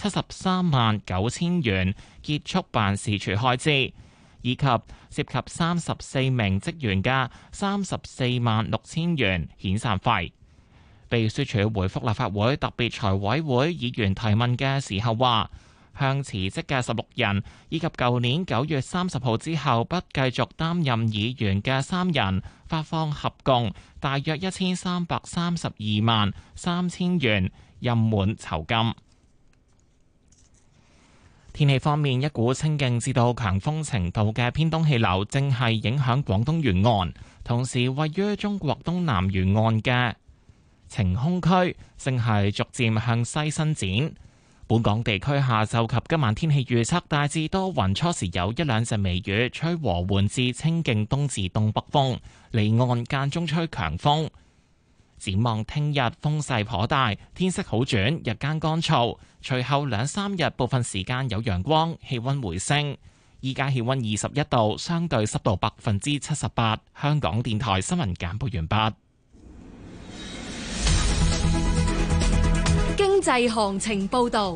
739000元結束辦事處開支，以及涉及34名職員嘅346000元遣散費。秘書處回覆立法會特別財委會議員提問嘅時候話，向辭職嘅16人以及舊年9月30號之後不繼續擔任議員嘅3人發放合共大約13323000元任滿酬金。天氣方面，一股清勁至到強風程度嘅偏東氣流正係影響廣東沿岸，同時位於中國東南沿岸嘅晴空區正係逐漸向西伸展。本港地區下晝及今晚天氣預測大致多雲，初時有一兩陣微雨，吹和緩至清勁東至東北風，離岸間中吹強風。展望聽日風勢頗大，天色好轉，日間乾燥，隨後兩三日部分時間有陽光，氣溫回升。依家氣溫21度，相對濕度78%。香港電台新聞簡報完畢。 經濟行情報道。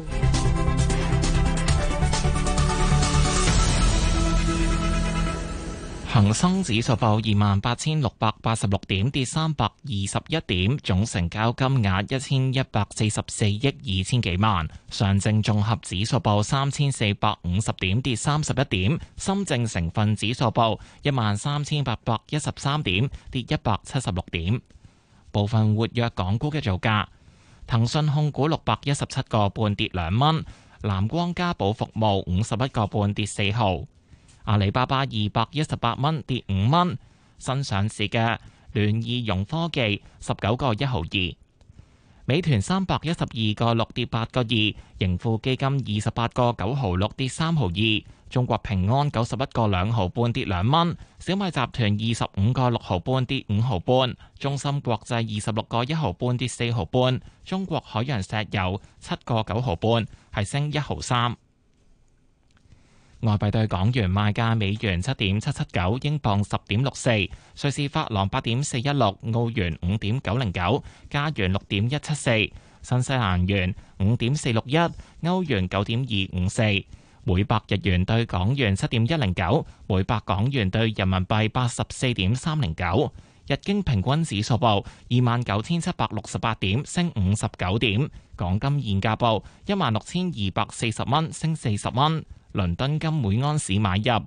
恒生指數報28686點，跌321點，總成交金額1144億2千幾萬。上證綜合指數報3450點，跌31點。深證成分指數報13813點，跌176點。部分活躍港股嘅造價：騰訊控股617個半跌2蚊，藍光家寶服務51個半跌4毫。阿里巴巴218蚊跌5蚊，新上市嘅聯易融科技19個1毫2，美團312個6跌8個2，盈富基金28個9毫6跌3毫2，中國平安91個2毫半跌2蚊，小米集團25個6毫半跌5毫半，中芯國際26個1毫半跌4毫半，中國海洋石油7個9毫半係升1毫3。外幣對港元賣價：美元7.779，英鎊10.64，瑞士法郎8.416，澳元5.909，加元6.174，新西蘭元5.461，歐元9.254，每百日元對港元7.109，每百港元對人民幣84.309。日經平均指數報29,768點，升59點。港金現價報16,240蚊，升40蚊。倫敦金每安士買入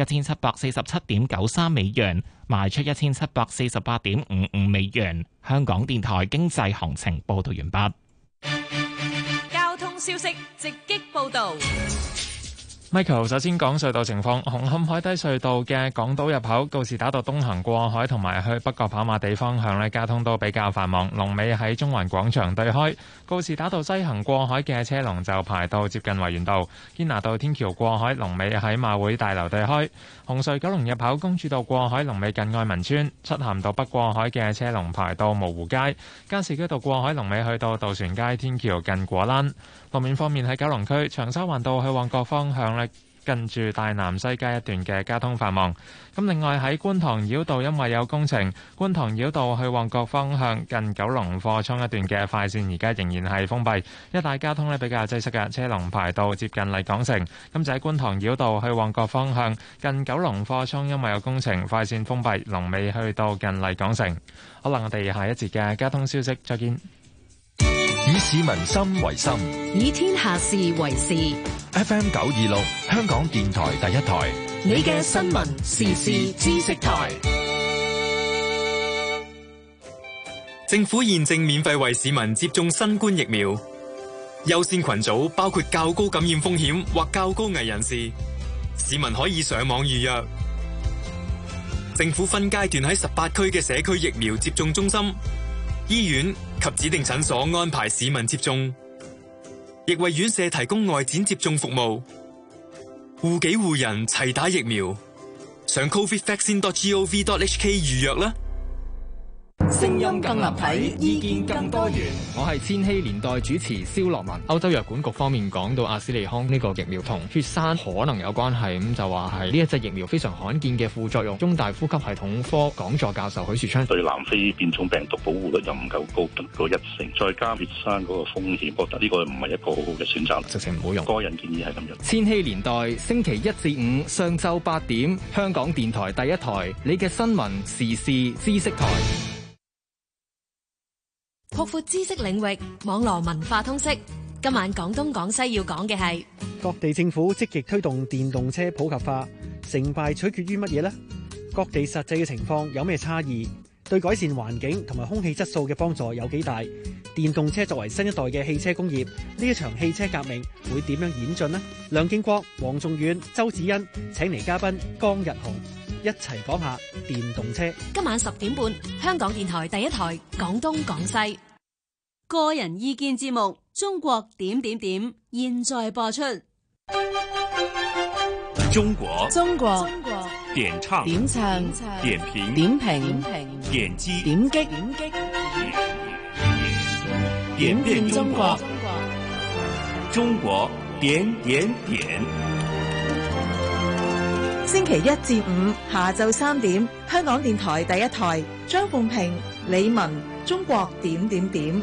1747.93美元，賣出1748.55美元。香港電台經濟行情報道完畢。 交通消息直擊報道。 Michael 首先講隧道情況，紅磡海底隧道嘅港島入口告士打道東行過海同埋去北角跑馬地方向交通都比較繁忙，龍尾喺中環廣場對開。告士打道西行過海嘅車龍就排到接近維園道，堅拿道天橋過海龍尾喺馬會大樓對開。紅隧九龍入口公主道過海龍尾近愛民村，漆咸道北過海嘅車龍排到蕪湖街，加士居道過海龍尾去到渡船街天橋近果欄。路面方面喺九龍區長沙灣道去旺角方向近住大南西街一段嘅交通繁忙。咁另外喺觀塘繞道因為有工程，觀塘繞道去旺角方向近九龍貨倉一段嘅快線而家仍然係封閉，一帶交通比較擠塞嘅，車龍排到接近麗港城。咁就喺觀塘繞道去旺角方向近九龍貨倉因為有工程，快線封閉，龍尾去到近麗港城。好啦，我哋下一節嘅交通消息再見。 以市民心為心， 以天下事為事。 FM 926，香港電台第一台， 你嘅新聞時事知識台。 政府現正免費為市民接種新冠疫苗，優先群組包括較高感染風險或較高危人士，市民可以上網預約。政府分階段喺18區嘅社區疫苗接種中心、醫院及指定診所安排市民接種，亦為院舍提供外展接種服務。護己護人齊打疫苗，上 covidvaccine.gov.hk 預約啦。 聲音更立體，意見更多元。 我係千禧年代主持蕭樂文。歐洲藥管局方面講到阿斯利康呢個疫苗同血栓可能有關係，咁就話係呢一隻疫苗非常罕見嘅副作用。中大呼吸系統科講座教授許樹昌對南非變種病毒保護率又唔夠高，得個1成，再加血栓嗰個風險，覺得呢個唔係一個好好嘅選擇， 直情唔好用。 個人建議係咁樣。 千禧年代星期1至5上晝8點，香港電台第一台，你嘅新聞時事知識台。 擴闊知識領域，網羅文化通識。今晚廣東廣西要講嘅係各地政府積極推動電動車普及化，成敗取決於乜嘢呢？各地實際嘅情況有咩差異？對改善環境同埋空氣質素嘅幫助有幾大？電動車作為新一代嘅汽車工業，呢一場汽車革命會點樣演進呢？梁敬國、黃仲遠、周子欣請嚟嘉賓江日雄一齊講下電動車。 今晚10點半，香港電台第一台廣東廣西個人意見節目《中國點點點》現在播出。 中國點唱點評點擊點變中國，中國點點點。 星期1至5下晝3點，香港電台第一台，張鳳平、李文，中國點點點。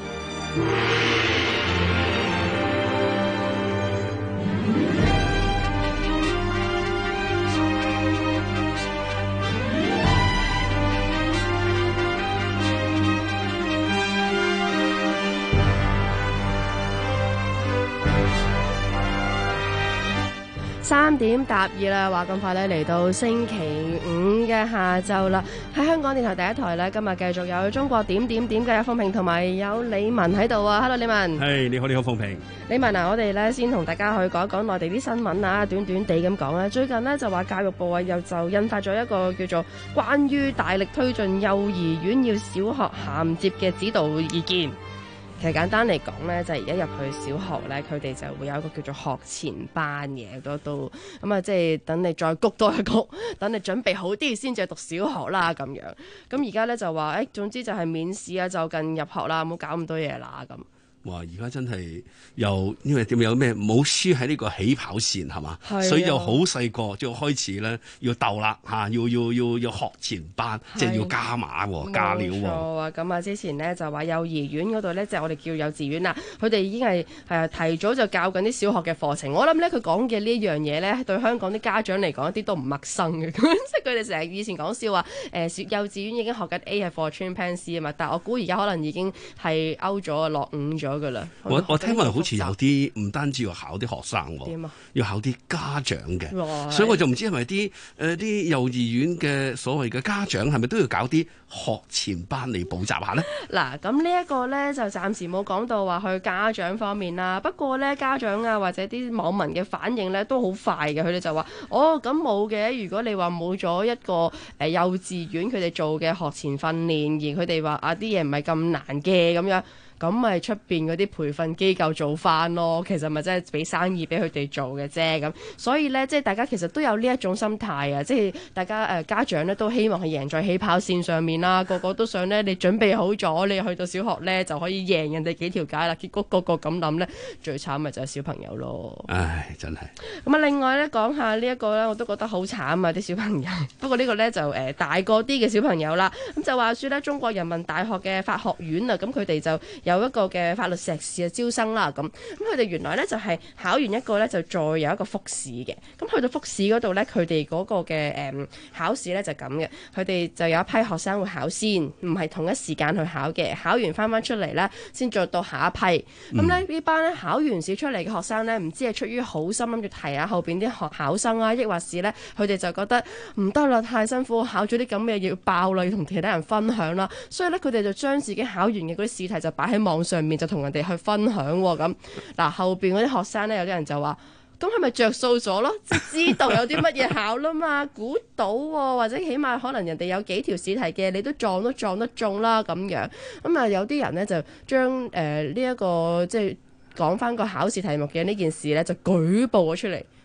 3點答2啦，話咁快咧嚟到星期5嘅下晝啦。喺香港電台第一台咧，今日繼續有中國點點點嘅鳳平同埋有李文喺度啊。Hello， 李文。 係，你好，鳳平。 李文啊，我哋咧先同大家去講一講內地啲新聞啊，短短地咁講啦。最近呢，就話教育部啊又就印發咗一個叫做關於大力推進幼兒園要小學銜接嘅指導意見。其實簡單嚟講咧，就係而家入去小學咧，佢哋就會有一個叫做學前班嘅，都咁啊，即係等你再谷多一谷，等你準備好啲先至讀小學啦咁樣。咁而家咧就話，總之就係免試啊，就近入學啦，唔好搞咁多嘢啦咁。 哇！而家真係又因為點有咩冇輸喺呢個起跑線係嘛，所以又好細個就開始咧要鬥啦嚇，要學前班，即係要加碼喎，加料喎。冇錯啊！咁啊，之前咧就話幼兒園嗰度咧，即係我哋叫幼稚園啦，佢哋已經係提早就教緊啲小學嘅課程。我諗咧佢講嘅呢一樣嘢咧，對香港啲家長嚟講一啲都唔陌生嘅。即係佢哋成日以前講笑話，幼稚園已經學緊 A 係 for chimpanzee 啊嘛，但係我估而家可能已經係 out 咗落伍咗。 我聽聞好似有啲唔單止要考啲學生喎，要考啲家長嘅，所以我就唔知係咪啲幼兒園嘅所謂嘅家長係咪都要搞啲學前班嚟補習下呢？ 嗱，咁呢一個呢，就暫時冇講到話去家長方面啦。不過呢，家長啊或者啲網民嘅反應呢都好快嘅，佢哋就話：哦，咁冇嘅。如果你話冇咗一個幼稚園佢哋做嘅學前訓練，而佢哋話啲嘢唔係咁難嘅咁樣。咁咪出邊嗰啲培訓機構做翻咯，其實咪真係俾生意俾佢哋做嘅啫。咁所以呢，即係大家其實都有呢一種心態啊，即係大家家長呢都希望係贏在起跑線上面啦，個個都想呢，你準備好咗，你去到小學呢就可以贏人哋幾條街啦。結果個個咁諗呢，最慘咪就係小朋友咯。 唉，真係。 咁啊，另外呢，講下呢一個呢，我都覺得好慘啊啲小朋友。不過呢個呢，就大個啲嘅小朋友啦。咁就話說呢，中國人民大學嘅法學院啊，咁佢哋就有一個嘅法律碩士嘅招生啦，咁佢哋原來咧就係考完一個咧就再有一個複試嘅，咁去到複試嗰度咧，佢哋嗰個嘅考試咧就咁嘅，佢哋就有一批學生會考先，唔係同一時間去考嘅，考完翻出嚟咧先再到下一批。咁咧呢班咧考完試出嚟嘅學生咧，唔知係出於好心諗住提下後邊啲考生啊，抑或是咧佢哋就覺得唔得啦，太辛苦，考咗啲咁嘅嘢要爆啦，要同其他人分享啦，所以咧佢哋就將自己考完嘅嗰啲試題就擺喺網上面，就同人哋去分享喎。咁嗱，後邊嗰啲學生咧，有啲人就話：咁係咪着數咗咯？即係知道有啲乜嘢考啦嘛，估到喎，或者起碼可能人哋有幾條試題嘅，你都撞得中啦咁樣。咁啊，有啲人咧就將呢一個即係講翻個考試題目嘅呢件事咧，就舉報咗出嚟。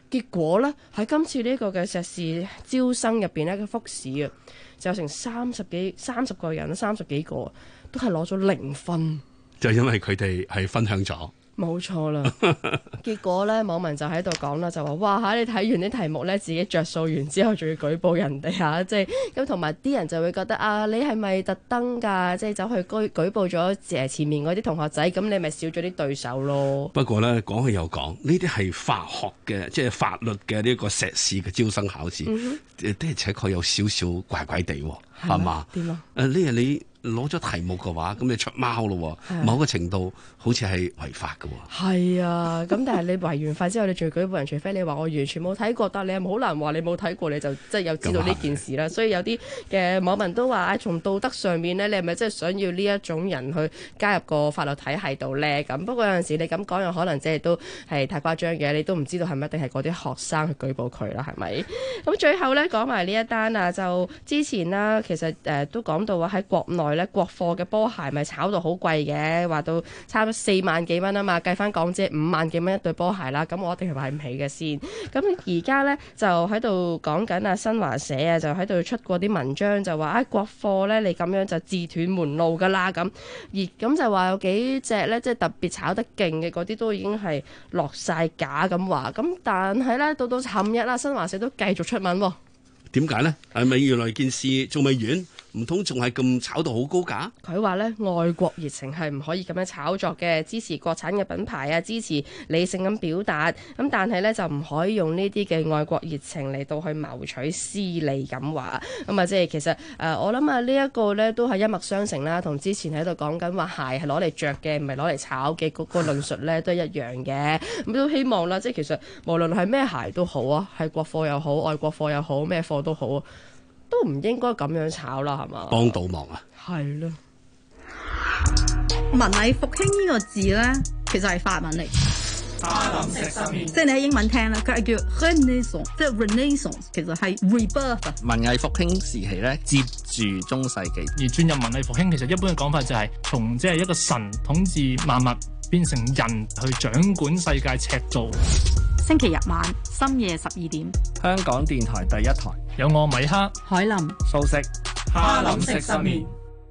結果咧喺今次呢個嘅碩士招生入邊咧嘅複試啊，就有成30個人，30幾個都係攞咗0分， 就因為佢哋係分享咗。 冇錯啦，結果咧網民就喺度講啦，就話哇嚇你睇完啲題目咧，自己着數完之後，仲要舉報人哋嚇，即係咁同埋啲人就會覺得啊，你係咪特登㗎？即係走去舉報咗前面嗰啲同學仔，咁你咪少咗啲對手咯。 不過咧講起又講，呢啲係法學嘅，即係法律嘅呢個碩士嘅招生考試，的而且確有少少怪怪地喎，係嘛？ 點啊？ 你攞咗題目嘅話，咁你出貓咯，某個程度好似係違法嘅。 係啊，咁但係你違完法之後，你仲要舉報人，除非你話我完全冇睇過，但係你又好難話你冇睇過，你就即係有知道呢件事啦。所以有啲嘅網民都話，從道德上面咧，你係咪真係想要呢一種人去加入個法律體系度咧？咁不過有陣時你咁講，又可能即係都係太誇張嘅，你都唔知道係咪一定係嗰啲學生去舉報佢啦，係咪？咁最後咧講埋呢一單啊，就之前啦，其實都講到話喺國內咧國貨嘅波鞋咪炒到好貴嘅，話到差唔多4萬幾蚊啊嘛，計翻港紙5萬幾蚊一對波鞋啦，咁我一定係買唔起嘅先。咁而家咧就喺度講緊啊，新華社啊就喺度出過啲文章，就話國貨咧你咁樣就自斷門路噶啦咁，而咁就話有幾隻咧即係特別炒得勁嘅嗰啲都已經係落晒架咁話，咁但係咧到尋日啦，新華社都繼續出文喎。 點解呢？係咪原來件事仲未完？唔通仲係咁炒到好高價？ 佢話咧，愛國熱情係唔可以咁樣炒作嘅，支持國產嘅品牌啊，支持理性咁表達。咁但係咧就唔可以用呢啲嘅愛國熱情嚟到去謀取私利咁話。咁啊，即係其實我諗啊，呢一個咧都係一脈相承啦，同之前喺度講緊話鞋係攞嚟着嘅，唔係攞嚟炒嘅嗰個論述咧都係一樣嘅。咁都希望啦，即係其實無論係咩鞋都好啊，係國貨又好，外國貨又好，咩貨都好啊，都唔應該咁樣炒啦，係嘛？ 幫到忙啊！ 係咯。 文藝復興呢個字咧，其實係法文嚟。 哈林食失眠， 即係你喺英文聽咧，佢係叫 Renaissance， 即係 Renaissance， 其實係 rebirth。 文藝復興時期咧，接住中世紀， 而轉入文藝復興，其實一般嘅講法就係從即係一個神統治萬物，變成人去掌管世界尺度。 星期日晚深夜12點， 香港電台第一台有我米克、 海林、 素食、 哈林食失眠。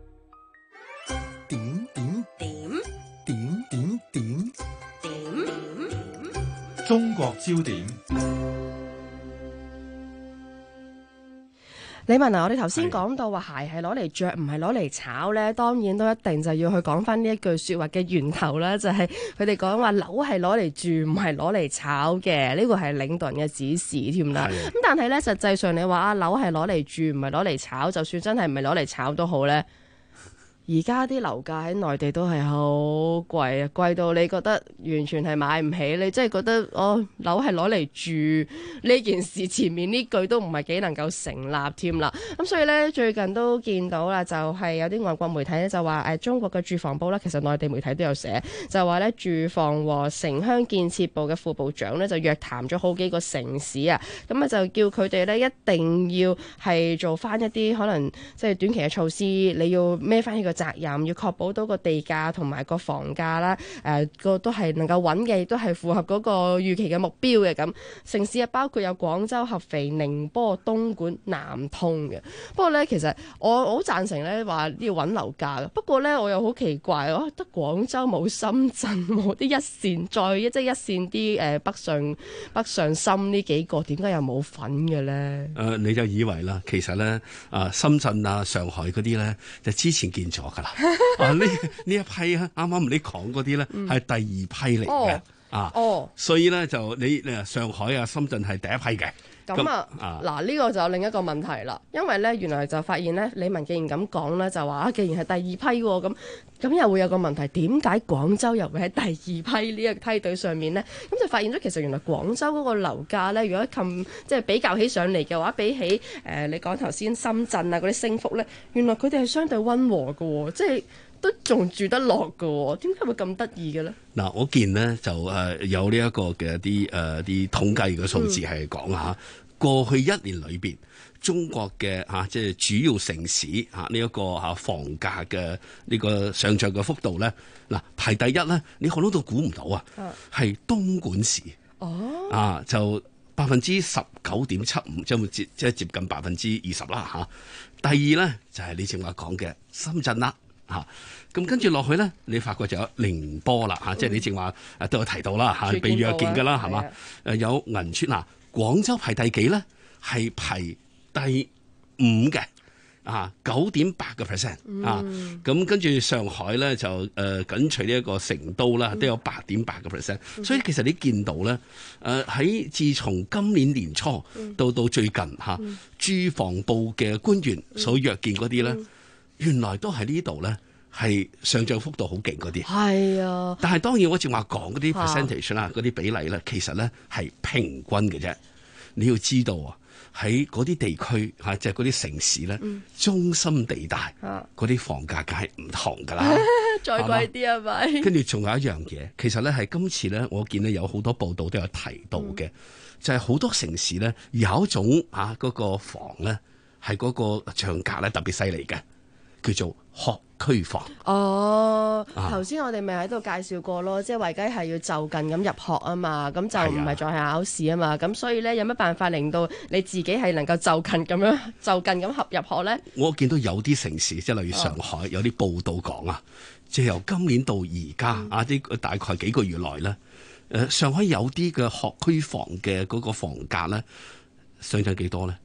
中國焦點。 李文啊，我哋頭先講到話鞋係攞嚟着，唔係攞嚟炒咧，當然都一定就要去講翻呢一句說話嘅源頭啦，就係佢哋講話樓係攞嚟住，唔係攞嚟炒嘅，呢個係領導人嘅指示添啦。咁但係咧，實際上你話樓係攞嚟住，唔係攞嚟炒，就算真係唔係攞嚟炒都好咧。而家啲樓價喺內地都係好貴啊，貴到你覺得完全係買唔起，你真係覺得樓係攞嚟住呢件事前面呢句都唔係幾能夠成立添啦。咁所以呢，最近都見到啦，就係有啲外國媒體咧就話中國嘅住房部啦，其實內地媒體都有寫，就話呢住房和城鄉建設部嘅副部長呢，就約談咗好幾個城市啊，咁啊就叫佢哋呢，一定要係做翻一啲可能即係短期嘅措施，你要孭翻呢個責任，要確保到個地價同埋個房價啦，個都係能夠穩嘅，亦都係符合嗰個預期嘅目標嘅。咁城市啊，包括有廣州、合肥、寧波、東莞、南通嘅。不過咧，其實我好贊成咧話要穩樓價嘅。不過咧，我又好奇怪，得廣州冇深圳冇啲一線，再即係一線啲北上深呢幾個，點解又冇份嘅咧？ 你就以為啦，其實咧深圳啊、上海嗰啲咧就之前見咗。呢一批啊，啱啱你講嗰啲咧係第二批嚟嘅，所以咧就你上海啊、深圳係第一批嘅。 咁嗱呢個就另一個問題啦，因為咧原來就發現咧，李文既然咁講咧，就話既然係第二批喎，咁又會有個問題，點解廣州又會喺第二批呢一個梯隊上面咧？咁就發現咗其實原來廣州嗰個樓價咧，如果即係比較起上嚟嘅話，比起你講頭先深圳啊嗰啲升幅咧，原來佢哋係相對溫和嘅喎，即係都仲住得落嘅喎，點解會咁得意嘅咧？ 嗱，我見呢就有呢一個嘅啲統計嘅數字係講下過去一年裏邊中國嘅即係主要城市呢一個房價嘅呢個上漲嘅幅度咧，嗱排第一咧，你可能都估唔到啊，係東莞市就 19.75%，即係接近20%啦嚇。第二咧就係你正話講嘅深圳啦嚇。咁跟住落去咧，你發覺就有寧波啦嚇，即係你正話都有提到啦嚇，被約見㗎啦係嘛？有銀川嗱，廣州排第幾咧？係排第5嘅。9.8% 啊，咁跟住上海咧就緊隨呢一個成都啦，都有8.8%。所以其實你見到咧，喺自從今年年初到最近駐防部嘅官員所約見嗰啲咧，原來都喺呢度咧係上漲幅度好勁嗰啲。係啊，但係當然我正話講嗰啲 percentage 啦，嗰啲比例咧，其實咧係平均嘅啫。你要知道啊。喺嗰啲地區即係嗰啲城市咧，中心地帶嗰啲房價梗係唔同㗎啦， 再貴啲係咪？ 跟住仲有一樣嘢，其實咧係今次咧，我見咧有好多報道都有提到嘅，就係好多城市咧有一種嗰個房咧係嗰個漲價咧特別犀利嘅，叫做學區房。 哦，頭先我哋咪喺度介紹過咯，即係維基係要就近咁入學啊嘛，咁就唔係再係考試啊嘛，咁所以咧有乜辦法令到你自己係能夠就近咁入學咧？我見到有啲城市，即係例如上海，有啲報道講啊，即係由今年到而家啲大概幾個月內咧，上海有啲嘅學區房嘅嗰個房價咧上漲幾多咧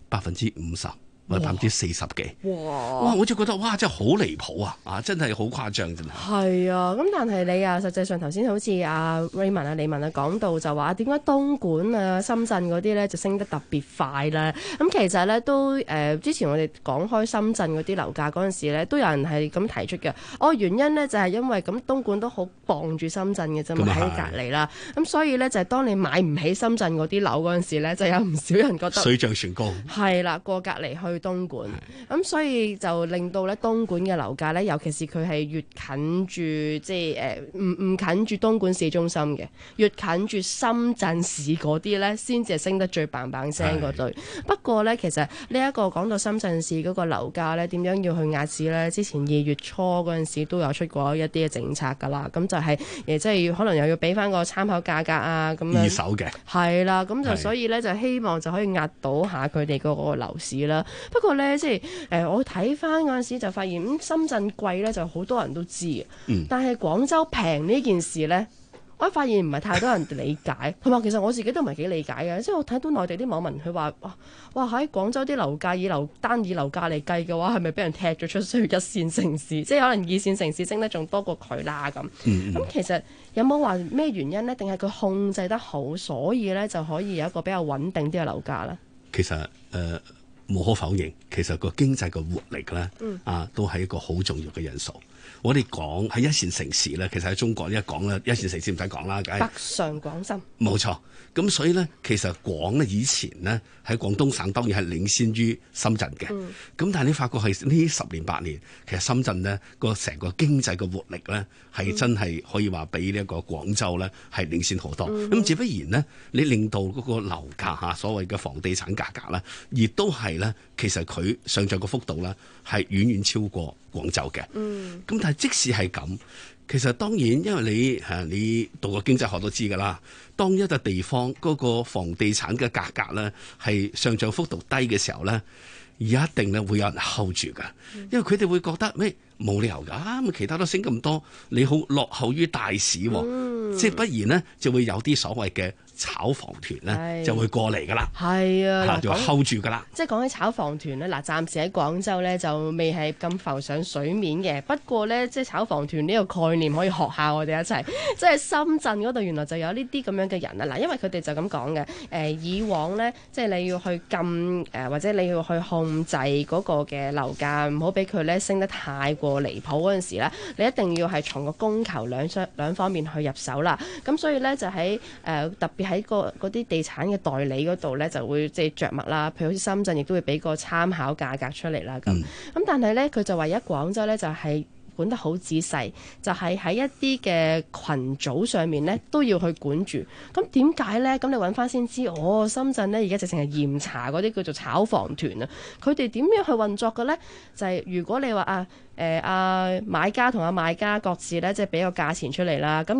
？50%。或者40%幾，哇！我就覺得哇，真係好離譜啊！真係好誇張真係。係啊，咁但係你實際上頭先好似阿 Raymond 李文講到就話點解東莞啊、深圳嗰啲咧就升得特別快咧？咁其實咧都之前我哋講開深圳嗰啲樓價嗰陣時咧，都有人係咁提出嘅。原因咧就係因為咁東莞都好傍住深圳嘅啫嘛，喺隔離啦。咁所以咧就係當你買唔起深圳嗰啲樓嗰陣時咧，就有唔少人覺得水漲船高。係啦，過隔離去東莞，咁所以就令到咧東莞嘅樓價咧，尤其是佢係越近住即係唔近住東莞市中心嘅，越近住深圳市嗰啲咧，先至係升得最棒棒聲嗰對。不過咧，其實呢一個講到深圳市嗰個樓價咧，點樣要去壓止咧？之前2月初嗰陣時都有出過一啲嘅政策㗎啦，咁就係即係可能又要俾翻個參考價格啊，咁樣二手嘅係啦，咁就所以咧就希望就可以壓倒下佢哋嗰個樓市啦。不過咧，即係我睇翻嗰陣時就發現，深圳貴咧就好多人都知嘅，但係廣州平呢件事咧，我發現唔係太多人理解，同埋其實我自己都唔係幾理解嘅。即係我睇到內地啲網民佢話，哇喺廣州啲樓價以樓價嚟計嘅話，係咪俾人踢咗出去一線城市？即係可能二線城市升得仲多過佢啦咁。咁其實有冇話咩原因呢？定係佢控制得好，所以咧就可以有一個比較穩定啲嘅樓價咧？其實無可否認，其實個經濟嘅活力咧，都係一個好重要嘅因素。我哋講喺一線城市咧，其實喺中國一講咧，一線城市唔使講啦，梗係北上廣深。冇錯，咁所以咧，其實廣咧以前咧喺廣東省當然係領先於深圳嘅。咁但係你發覺係呢10年8年，其實深圳咧個成個經濟嘅活力咧係真係可以話比呢一個廣州咧係領先好多。咁自不然呢，你令到嗰個樓價所謂嘅房地產價格咧，亦都係咧其實佢上漲嘅幅度咧係遠遠超過廣州嘅。咁但係即使係咁，其實當然因為你讀過經濟學都知㗎啦，當一個地方嗰個房地產嘅價格咧係上漲幅度低嘅時候咧，一定咧會有人 hold 住㗎，因為佢哋會覺得冇理由㗎，咁其他都升咁多，你好落後於大市喎，即係不然呢就會有啲所謂嘅炒房團咧就會過嚟㗎啦，係啊，就 hold 住㗎啦。即係講起炒房團咧，暫時喺廣州咧就未係咁浮上水面嘅。不過咧，即係炒房團呢個概念可以學下我哋一齊。即係深圳嗰度原來就有呢啲咁樣嘅人啊！嗱，因為佢哋就咁講嘅。以往咧，即係你要去禁或者你要去控制嗰個嘅樓價，唔好俾佢咧升得太過離譜嗰陣時咧，你一定要係從個供求兩方面去入手啦。咁所以咧就喺特別喺嗰啲地產嘅代理嗰度咧，就會即係着墨啦。譬如好似深圳，亦都會俾個參考價格出嚟啦。咁但係咧，佢就話而家廣州咧就係管得好仔細，就係喺一啲嘅群組上面咧都要去管住。咁點解咧？咁你揾翻先知。深圳咧而家直情係嚴查嗰啲叫做炒房團啊。佢哋點樣去運作嘅咧？就係如果你話買家同賣家各自咧即係俾個價錢出嚟啦，咁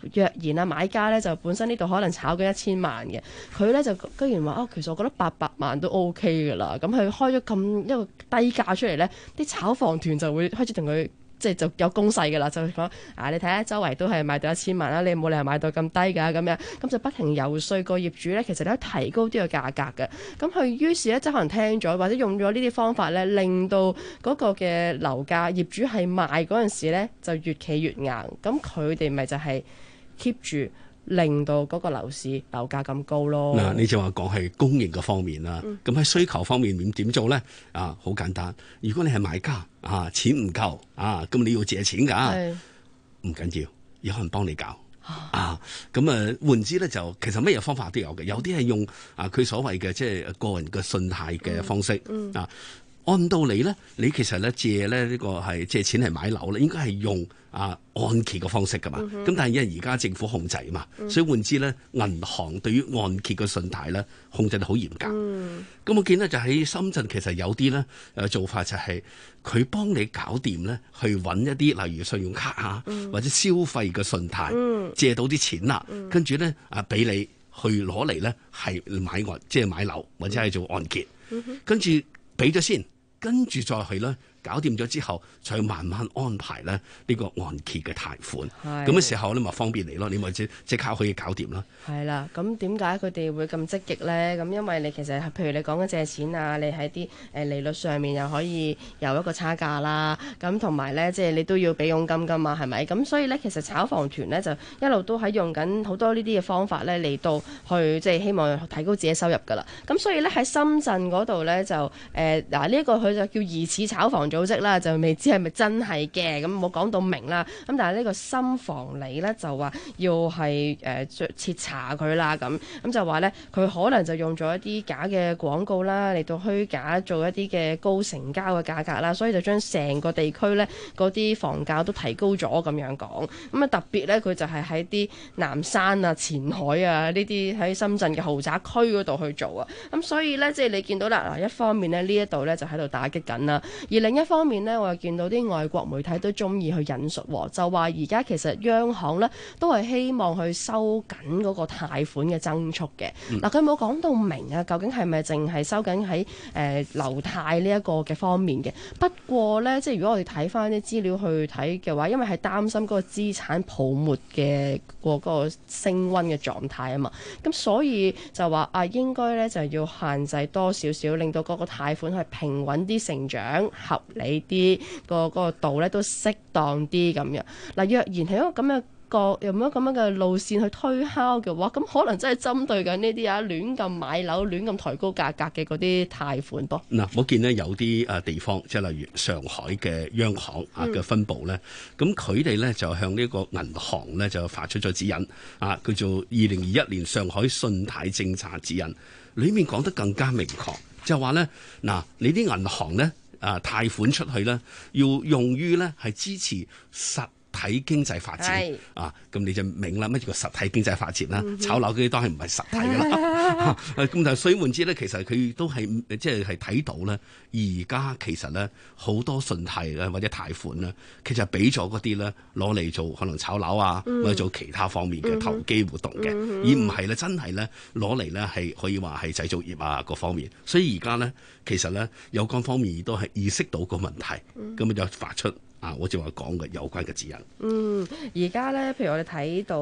若然啊買家咧就本身呢度可能炒緊1000萬嘅，佢咧就居然話其實我覺得800萬都 OK 㗎啦。咁佢開咗咁一個低價出嚟咧，啲炒房團就會開始同佢。即係就有攻勢㗎啦，就講你睇下周圍都係賣到1000萬啦，你冇理由賣到咁低㗎咁樣，咁就不停遊說個業主咧，其實都提高啲個價格嘅。咁佢於是咧，即係可能聽咗或者用咗呢啲方法咧，令到嗰個嘅樓價業主係賣嗰陣時咧就越企越硬。咁佢哋咪就係 keep 住令到嗰個樓市樓價咁高咯。 嗱，你就話講係供應嘅方面啦，咁喺需求方面點做咧？好簡單，如果你係買家錢唔夠咁你要借錢㗎，唔緊要，有人幫你搞咁換之咧就其實乜嘢方法都有嘅，有啲係用佢所謂嘅即係個人嘅信貸嘅方式按道理咧，你其實咧借咧呢個係借錢嚟買樓咧，應該係用按揭嘅方式噶嘛。咁但係因為而家政府控制嘛，所以換之咧，銀行對於按揭嘅信貸咧控制得好嚴格。咁我見咧就喺深圳，其實有啲咧做法就係佢幫你搞掂咧，去揾一啲例如信用卡或者消費嘅信貸，借到啲錢啦，跟住咧俾你去攞嚟咧係即係買樓或者係做按揭，跟住俾咗先。跟住再去咧，搞掂咗之後，再慢慢安排咧呢個按揭嘅貸款。咁嘅時候咧，咪方便你咯，你咪即刻可以搞掂啦。 係啦，咁點解佢哋會咁積極咧？咁因為你其實譬如你講緊借錢啊，你喺啲利率上面又可以有一個差價啦。咁同埋咧，即係你都要俾佣金噶嘛，係咪？咁所以咧，其實炒房團咧就一路都喺用緊好多呢啲嘅方法咧嚟到去即係希望提高自己收入噶啦。咁所以咧喺深圳嗰度咧就呢一個佢就叫疑似炒房組織啦，就未知係咪真係嘅，咁冇講到明啦。咁但係呢個深房里咧就話要係徹查佢啦，咁就話咧佢可能就用咗一啲假嘅廣告啦，嚟到虛假做一啲嘅高成交嘅價格啦，所以就將成個地區咧嗰啲房價都提高咗咁樣講。咁特別咧佢就係喺啲南山啊、前海啊呢啲喺深圳嘅豪宅區嗰度去做啊。咁所以咧即係你見到啦，一方面咧呢一度咧就喺度打擊緊啦，而另一方面呢，我又見到啲外國媒體都中意去引述，就話而家其實央行呢都係希望去收緊嗰個貸款嘅增速嘅。嗱，佢冇講到明啊，究竟係咪淨係收緊喺樓貸呢一個嘅方面嘅？不過呢，即係如果我哋睇翻啲資料去睇嘅話，因為係擔心嗰個資產泡沫嘅嗰個升溫嘅狀態啊嘛，咁所以就話應該呢就要限制多少少，令到嗰個貸款係平穩啲成長，合理啲，嗰個度咧都適當啲咁樣。嗱，若然係一個咁嘅有冇咁樣嘅路線去推敲嘅話，咁可能真係針對緊呢啲亂咁買樓、亂咁抬高價格嘅嗰啲貸款噃。嗱， 我見呢有啲地方，即係例如上海嘅央行嘅分部咧，咁佢哋咧就向呢個銀行咧就發出咗指引叫做2021年上海信貸政策指引，裡面講得更加明確，就係話咧你啲銀行咧貸款出去咧要用於咧係支持實體經濟發展咁你就明啦，乜叫實體經濟發展啦？炒樓嗰啲當然唔係實體噶啦。咁但係所以換之咧，其實佢都係即係睇到咧，而家其實咧好多信貸咧或者貸款咧，其實俾咗嗰啲咧攞嚟做可能炒樓或者做其他方面嘅投機活動嘅，而唔係咧真係咧攞嚟咧係可以話係製造業各方面。所以而家咧其實咧有關方面都係意識到個問題，咁就發出。我就話講嘅有關嘅指引。 而家咧，譬如我哋睇到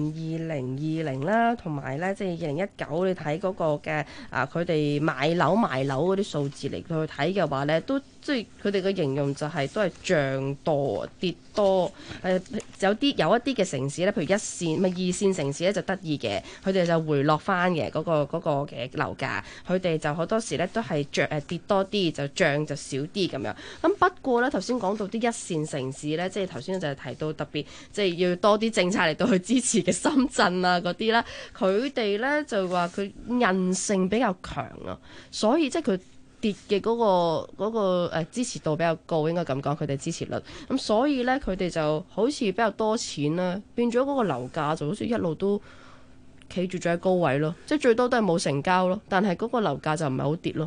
2020啦，同埋咧即係2019，你睇嗰個嘅佢哋買樓賣樓嗰啲數字嚟去睇嘅話咧，都即係佢哋嘅形容就係都係漲多跌多。有一啲嘅城市咧，譬如2線城市咧就得意嘅，佢哋就回落翻嘅嗰個嘅樓價，佢哋就好多時咧都係跌多啲，就漲就少啲咁樣。咁不過咧，頭先講到啲1線城市咧，即係頭先就係提到特別即係要多啲政策嚟到去支持嘅深圳啊嗰啲啦，佢哋咧就話佢韌性比較強啊，所以即係佢跌嘅嗰個支持度比較高，應該咁講佢哋支持率。咁所以咧佢哋就好似比較多錢啦，變咗嗰個樓價就好似一路都企住咗喺高位咯，即係最多都係冇成交咯，但係嗰個樓價就唔係好跌咯。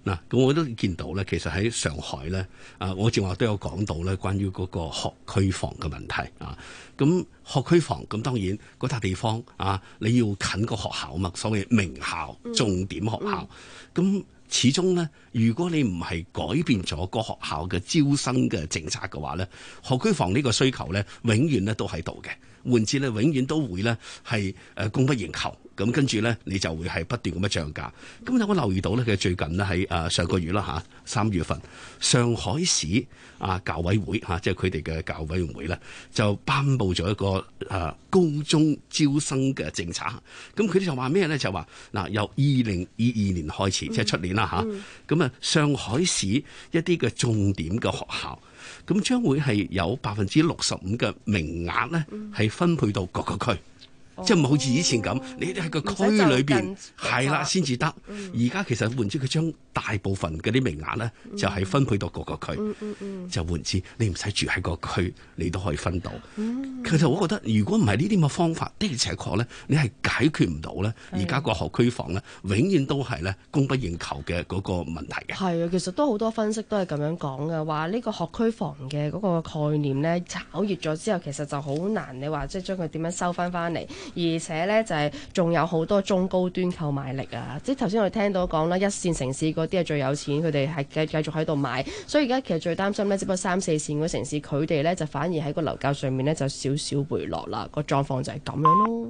嗱，咁我都見到咧，其實喺上海咧，我正話都有講到咧，關於嗰個學區房嘅問題啊。咁學區房咁當然嗰笪地方啊，你要近個學校嘛，所謂名校、重點學校。咁始終咧，如果你唔係改變咗個學校嘅招生嘅政策嘅話咧，學區房呢個需求咧，永遠咧都喺度嘅。換之咧，永遠都會咧係供不應求。咁跟住咧，你就會係不斷咁樣漲價。咁我留意到咧，其實最近呢，喺上個月啦3月份，上海市教委會即係佢哋嘅教委會咧，就頒布咗一個高中招生嘅政策。咁佢哋就話咩咧？就話嗱，由2022年開始，即係出年啦咁上海市一啲嘅重點嘅學校，咁將會係有65%嘅名額咧，係分配到各個區。即係唔好似以前咁，你哋喺個區裏邊係啦先至得。而家其實換之佢將大部分嗰啲名額咧，就係分配到各個區。就換之你唔使住喺個區，你都可以分到。其實我覺得，如果唔係呢啲咁嘅方法，的而且確咧，你係解決唔到咧。而家個學區房咧，永遠都係咧供不應求嘅嗰個問題嘅。 係啊，其實都好多分析都係咁樣講嘅，話呢個學區房嘅嗰個概念咧炒熱咗之後，其實就好難你話即係將佢點樣收翻嚟。而且咧就係仲有好多中高端購買力啊！即係頭先我哋聽到講啦，一線城市嗰啲係最有錢，佢哋係繼續喺度買，所以而家其實最擔心咧，只不過3、4線嗰城市，佢哋咧就反而喺個樓價上面咧就少少回落啦。個狀況就係咁樣咯。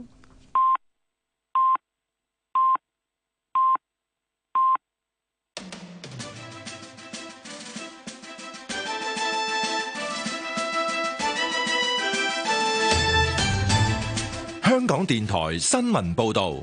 香港電台新聞報導，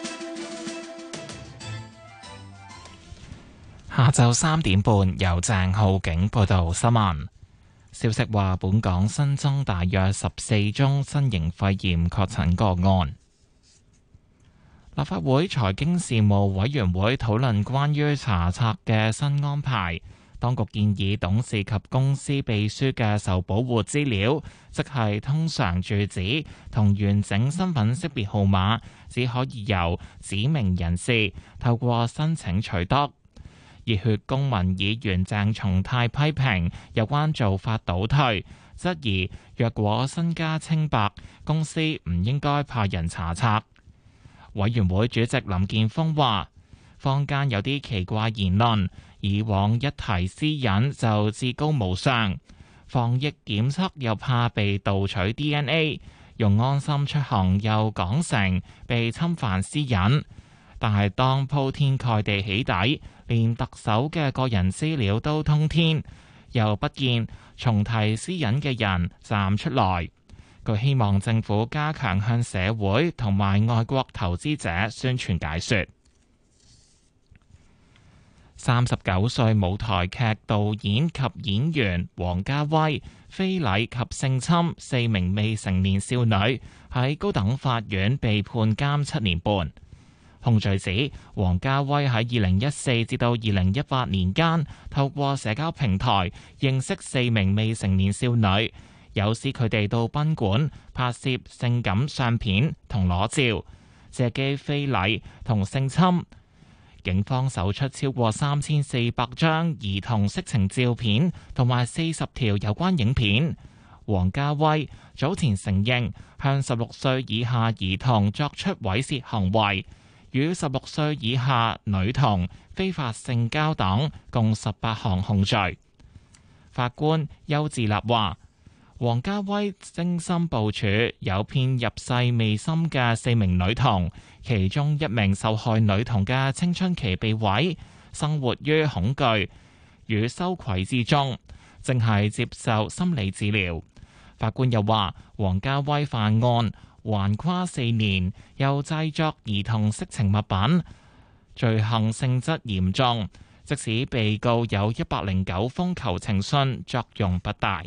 下晝3點半由鄭浩景報道新聞。消息話，本港新增大約14宗新型肺炎確診個案。立法會財經事務委員會討論關於查冊嘅新安排。當局建議董事及公司秘書嘅受保護資料，即係通常住址同完整身份識別號碼，只可以由指明人士透過申請取得。熱血公民議員鄭松泰批評有關做法倒退，質疑若果身家清白，公司唔應該派人查冊。委員會主席林健鋒話：坊間有啲奇怪言論。以往一提私隱就至高無上，防疫檢測又怕被盜取 DNA， 用安心出行又講成被侵犯私隱。但係當鋪天蓋地起底，連特首嘅個人資料都通天，又不見重提私隱嘅人站出來。佢希望政府加強向社會同埋外國投資者宣傳解說。39歲舞台劇導演及演員王家威非禮及性侵4名未成年少女，喺高等法院被判監7年半。控罪指王家威喺2014至到2018年間，透過社交平台認識4名未成年少女，誘使佢哋到賓館拍攝性感相片同裸照，借機非禮同性侵。警方搜出超過3400張兒童色情照片同埋40條有關影片。王家威早前承認向16歲以下兒童作出猥褻行為，與16歲以下女童非法性交等，共18項控罪。法官邱志立話：王家威精心部署，誘騙入世未深嘅4名女童，其中1名受害女童嘅青春期被毀，生活於恐懼與羞愧之中，正係接受心理治療。法官又話，王家威犯案橫跨4年，又製作兒童色情物品，罪行性質嚴重，即使被告有109封求情信，作用不大。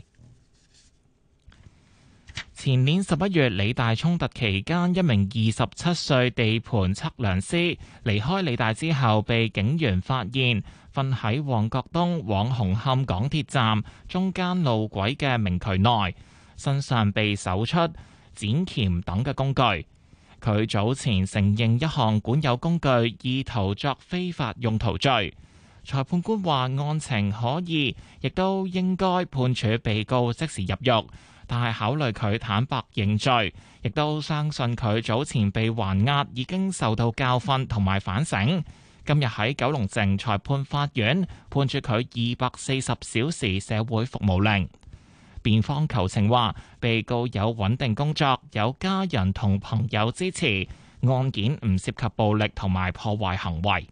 前年11月，理大衝突期間，一名27歲地盤測量師離開理大之後，被警員發現瞓喺旺角東往紅磡港鐵站中間路軌嘅明渠內，身上被搜出剪鉗等嘅工具。佢早前承認一項管有工具意圖作非法用途罪。 裁判官話案情可以，亦都應該判處被告即時入獄，但係考慮佢坦白認罪，亦都相信佢早前被還押已經受到教訓同埋反省。今日喺九龍城裁判法院判處佢240小時社會服務令。辯方求情話，被告有穩定工作，有家人同朋友支持，案件唔涉及暴力同埋破壞行為。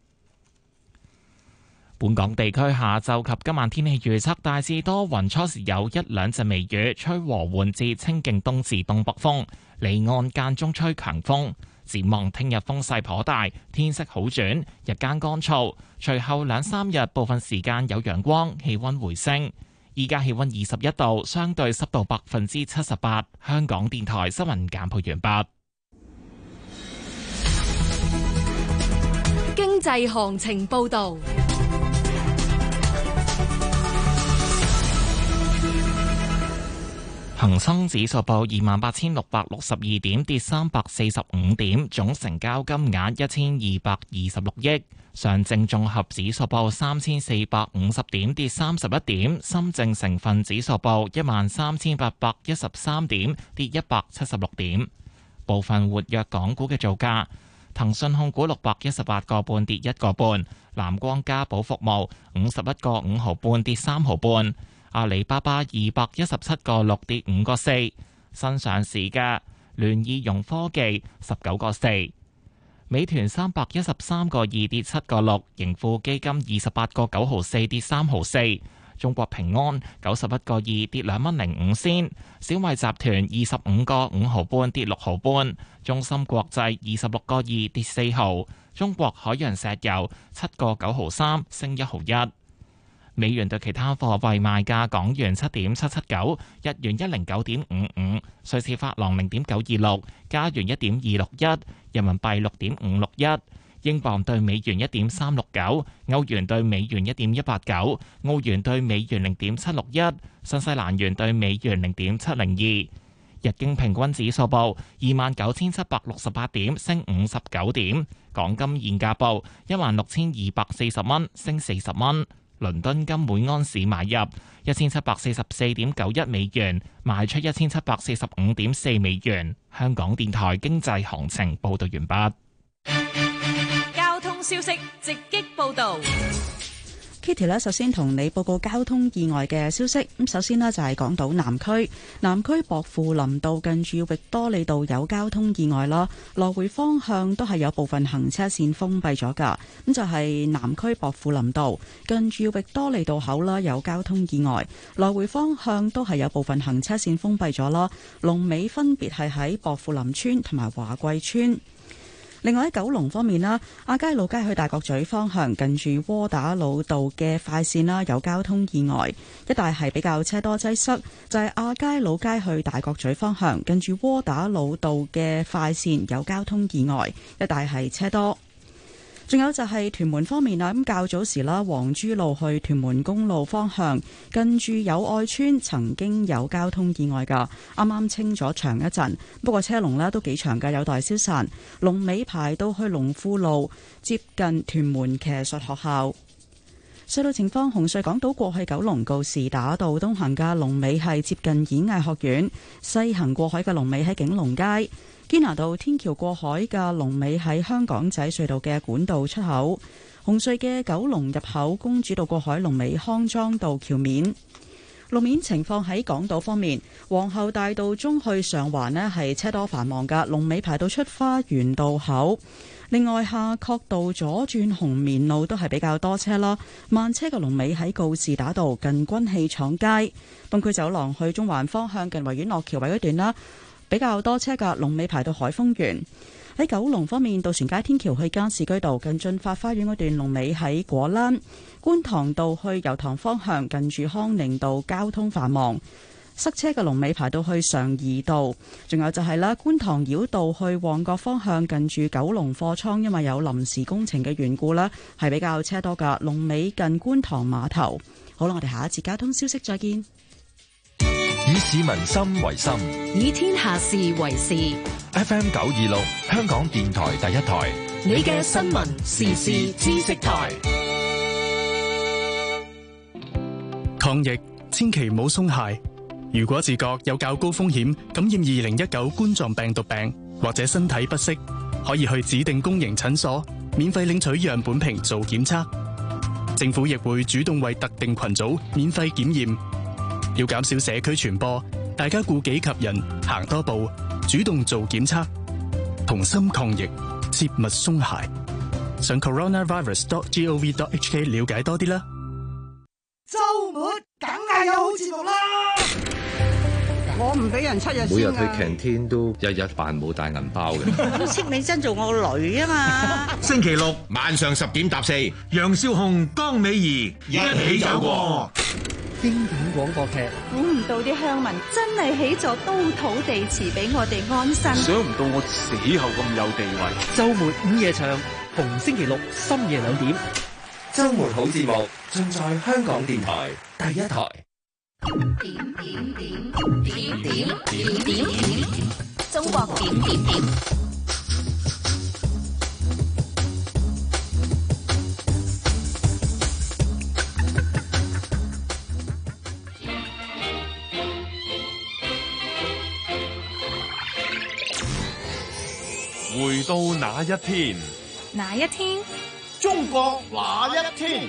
本港地區下晝及今晚天氣預測大致多雲，初時有一兩陣微雨，吹和緩至清勁東至東北風，離岸間中吹強風。展望聽日風勢頗大，天色好轉，日間乾燥，隨後兩三日部分時間有陽光，氣溫回升。依家氣溫21度，相對濕度78%。香港電台新聞簡報完畢。 經濟行情報道。 恒生指數報28,662點，跌345點，總成交金額1226億。上證綜合指數報3450點，跌31點。深證成分指數報13813點，跌176點。部分活躍港股嘅造價：騰訊控股618個半，跌1個半；藍光家寶服務51個5毫半，跌3毫半。阿里巴巴217個6，跌5個4，新上市嘅聯易融科技19個4，美團313個2，跌7個6，盈富基金28個9毫4，跌3毫4，中國平安91個2，跌2蚊05仙，小米集團25個5毫半，跌6毫半，中芯國際26個2，跌4毫，中國海洋石油7個9毫3，升1毫1。美元對其他貨幣賣價：港元7.779，日元109.55，瑞士法郎0.926，加元1.261，人民幣6.561，英鎊對美元1.369，歐元對美元1.189，澳元對美元0.761，新西蘭元對美元0.702。日經平均指數報29,768點，升59點。港金現價報16,240蚊，升40蚊。倫敦金每安士買入1744.91美元，賣出1745.4美元。香港電台經濟行情報道完畢。 交通消息直擊報道。 Kitty 咧，首先同你報告交通意外嘅消息。咁首先呢，就係港島南區薄扶林道近住域多利道有交通意外啦，來回方向都係有部分行車線封閉咗噶。咁就係南區薄扶林道近住域多利道口啦，有交通意外，來回方向都係有部分行車線封閉咗啦。龍尾分別係喺薄扶林村同埋華貴村。另外喺九龍方面啦，亞皆老街去大角咀方向近住窩打老道嘅快線啦，有交通意外，一帶係比較車多擠塞，就係亞皆老街去大角咀方向近住窩打老道嘅快線有交通意外，一帶係車多。仲有就係屯門方面啦，咁較早時啦，黃珠路去屯門公路方向近住友愛村曾經有交通意外噶，啱啱清咗長一陣，不過車龍呢都幾長噶，有待消散。龍尾排到去龍富路，接近屯門騎術學校。隧道情況：紅隧港島過去九龍告士打道東行嘅龍尾係接近演藝學院，西行過海嘅龍尾喺景隆街。堅拿道天橋過海嘅龍尾喺香港仔隧道嘅管道出口，紅隧嘅九龍入口公主道過海龍尾康莊道橋面。路面情況喺港島方面，皇后大道中去上環呢係車多繁忙噶，龍尾排到出花園道口。另外夏慤道左轉紅棉路都係比較多車啦，慢車嘅龍尾喺告士打道近軍器廠街。東區走廊去中環方向近維園落橋位嗰段啦，比較多車㗎，龍尾排到海峰園。喺九龍方面，渡船街天橋去加士居道近駿發花園嗰段龍尾喺果欄。觀塘道去油塘方向近住康寧道交通繁忙，塞車嘅龍尾排到去常怡道。仲有就係啦，觀塘繞道去旺角方向近住九龍貨倉，因為有臨時工程嘅緣故啦，係比較車多㗎，龍尾近觀塘碼頭。好啦，我哋下一節交通消息再見。 以市民心為心， 以天下事為事。 FM 926，香港電台第一台， 你嘅新聞時事知識台。 抗疫千祈唔好鬆懈。如果自覺有較高風險感染2019冠狀病毒病，或者身體不適，可以去指定公營診所免費領取樣本瓶做檢測。政府亦會主動為特定群組免費檢驗。要減少社區傳播，大家顧己及人，行多步，主動做檢測，同心抗疫，切勿鬆懈。上 coronavirus.gov.hk 了解多啲啦。 週末梗係有好節目啦！我唔俾人7日先啊！ 每日去canteen都日日扮冇帶銀包嘅。 都戚美珍做我個女啊嘛！ 星期六晚上10點搭4，楊少紅、江美儀一起走過。 經典廣播劇， 估唔到啲鄉民真係起座都土地祠俾我哋安身。 想唔到我死後咁有地位。 週末午夜場，逢星期六深夜2點。 週末好節目，盡在香港電台第一台。 中國點點點。 回到那一天， 哪一天？ 中國那一天。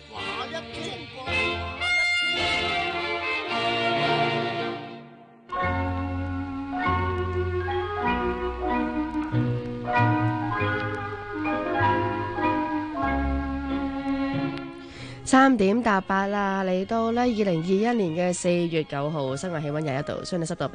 3點搭8啦，嚟到呢2021年嘅4月9號，室外氣溫21度，相對濕度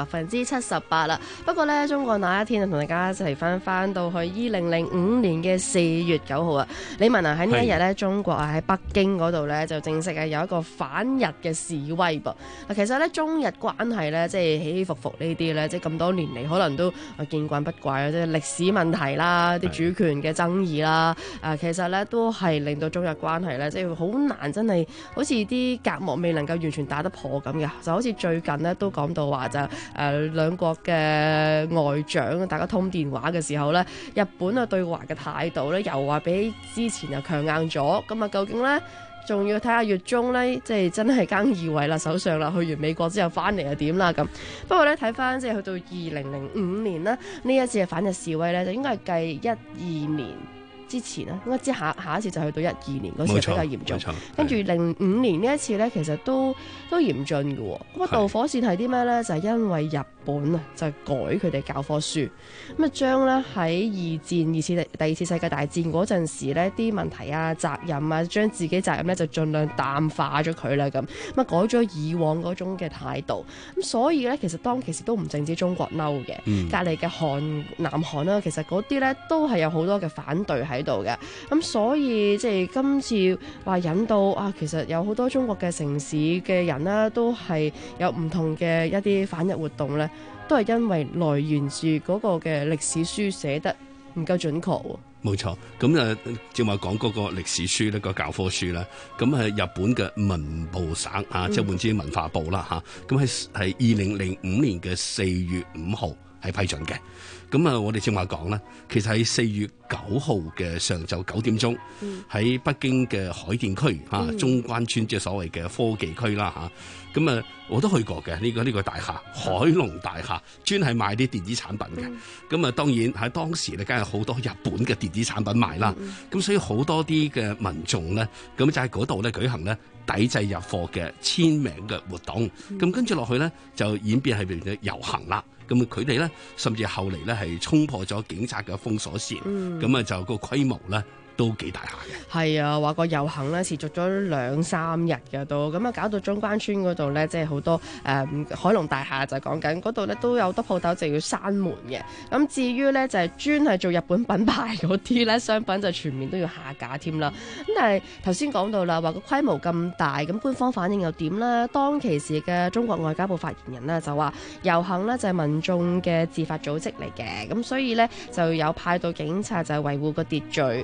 78%啦。不過呢，中國那一天同大家一齊翻到去2005年嘅4月9號啊。李文啊，喺呢一日呢，中國啊喺北京嗰度呢，就正式有一個反日嘅示威噃。嗱，其實呢，中日關係呢，即係起起伏伏呢啲呢，即係咁多年嚟可能都見慣不怪啊，即係歷史問題啦，啲主權嘅爭議啦，其實呢，都係令到中日關係呢，即係好難。真係好似啲隔膜未能夠完全打得破咁嘅，就好似最近呢都講到話就兩國嘅外長大家通電話嘅時候呢，日本啊對華嘅態度呢又話比之前又強硬咗，咁啊究竟呢？仲要睇下月中呢，即係真係菅義偉啦首相啦，去完美國之後翻嚟又點啦咁。不過呢，睇翻即係去到2005年啦，呢一次嘅反日示威呢，就應該係繼12年之前啦，應該知下一次就去到12年嗰時比較嚴重，跟住05年呢一次呢，其實都嚴峻嘅喎。咁啊導火線係啲咩呢？就係因為日本啊就改佢哋教科書，咁啊將呢喺第二次世界大戰嗰陣時呢啲問題啊責任啊，將自己責任呢就盡量淡化咗佢啦咁，咁啊改咗以往嗰種嘅態度。咁所以呢，其實當其時都唔淨止中國嬲嘅，隔離嘅南韓啦，其實嗰啲呢都係有好多嘅反對喺度嘅。咁所以即係今次話引到啊，其實有好多中國嘅城市嘅人呢，都係有唔同嘅一啲反日活動呢，都係因為來源住嗰個嘅歷史書寫得唔夠準確喎。 冇錯，咁正話講嗰個歷史書呢個教科書咧，咁係日本嘅文部省啊，即係換之文化部啦嚇，咁係2005年嘅4月5號係批准嘅。咁啊，我哋正話講啦，其實喺4月9號嘅上晝9點鐘，喺北京嘅海淀區中關村，即係所謂嘅科技區啦嚇。咁啊，我都去過嘅呢個大廈，海龍大廈，專係賣啲電子產品嘅。咁啊，當然喺當時咧，梗係好多日本嘅電子產品賣啦。咁所以好多啲嘅民眾咧，咁就喺嗰度咧舉行咧抵制日貨嘅簽名嘅活動。咁跟住落去咧，就演變係變咗遊行啦。咁佢哋咧，甚至後嚟咧係衝破咗警察嘅封鎖線，咁啊就個規模咧都幾大下嘅。 係啊，話個遊行咧持續咗2-3日嘅都，咁啊搞到中關村嗰度咧，即係好多海龍大廈就講緊嗰度咧都有多鋪頭就要閂門嘅。咁至於咧就係專係做日本品牌嗰啲咧商品就全面都要下架添啦。咁但係頭先講到啦，話個規模咁大，咁官方反應又點咧？當其時嘅中國外交部發言人咧就話遊行咧就係民眾嘅自發組織嚟嘅，咁所以咧就有派到警察就係維護個秩序。不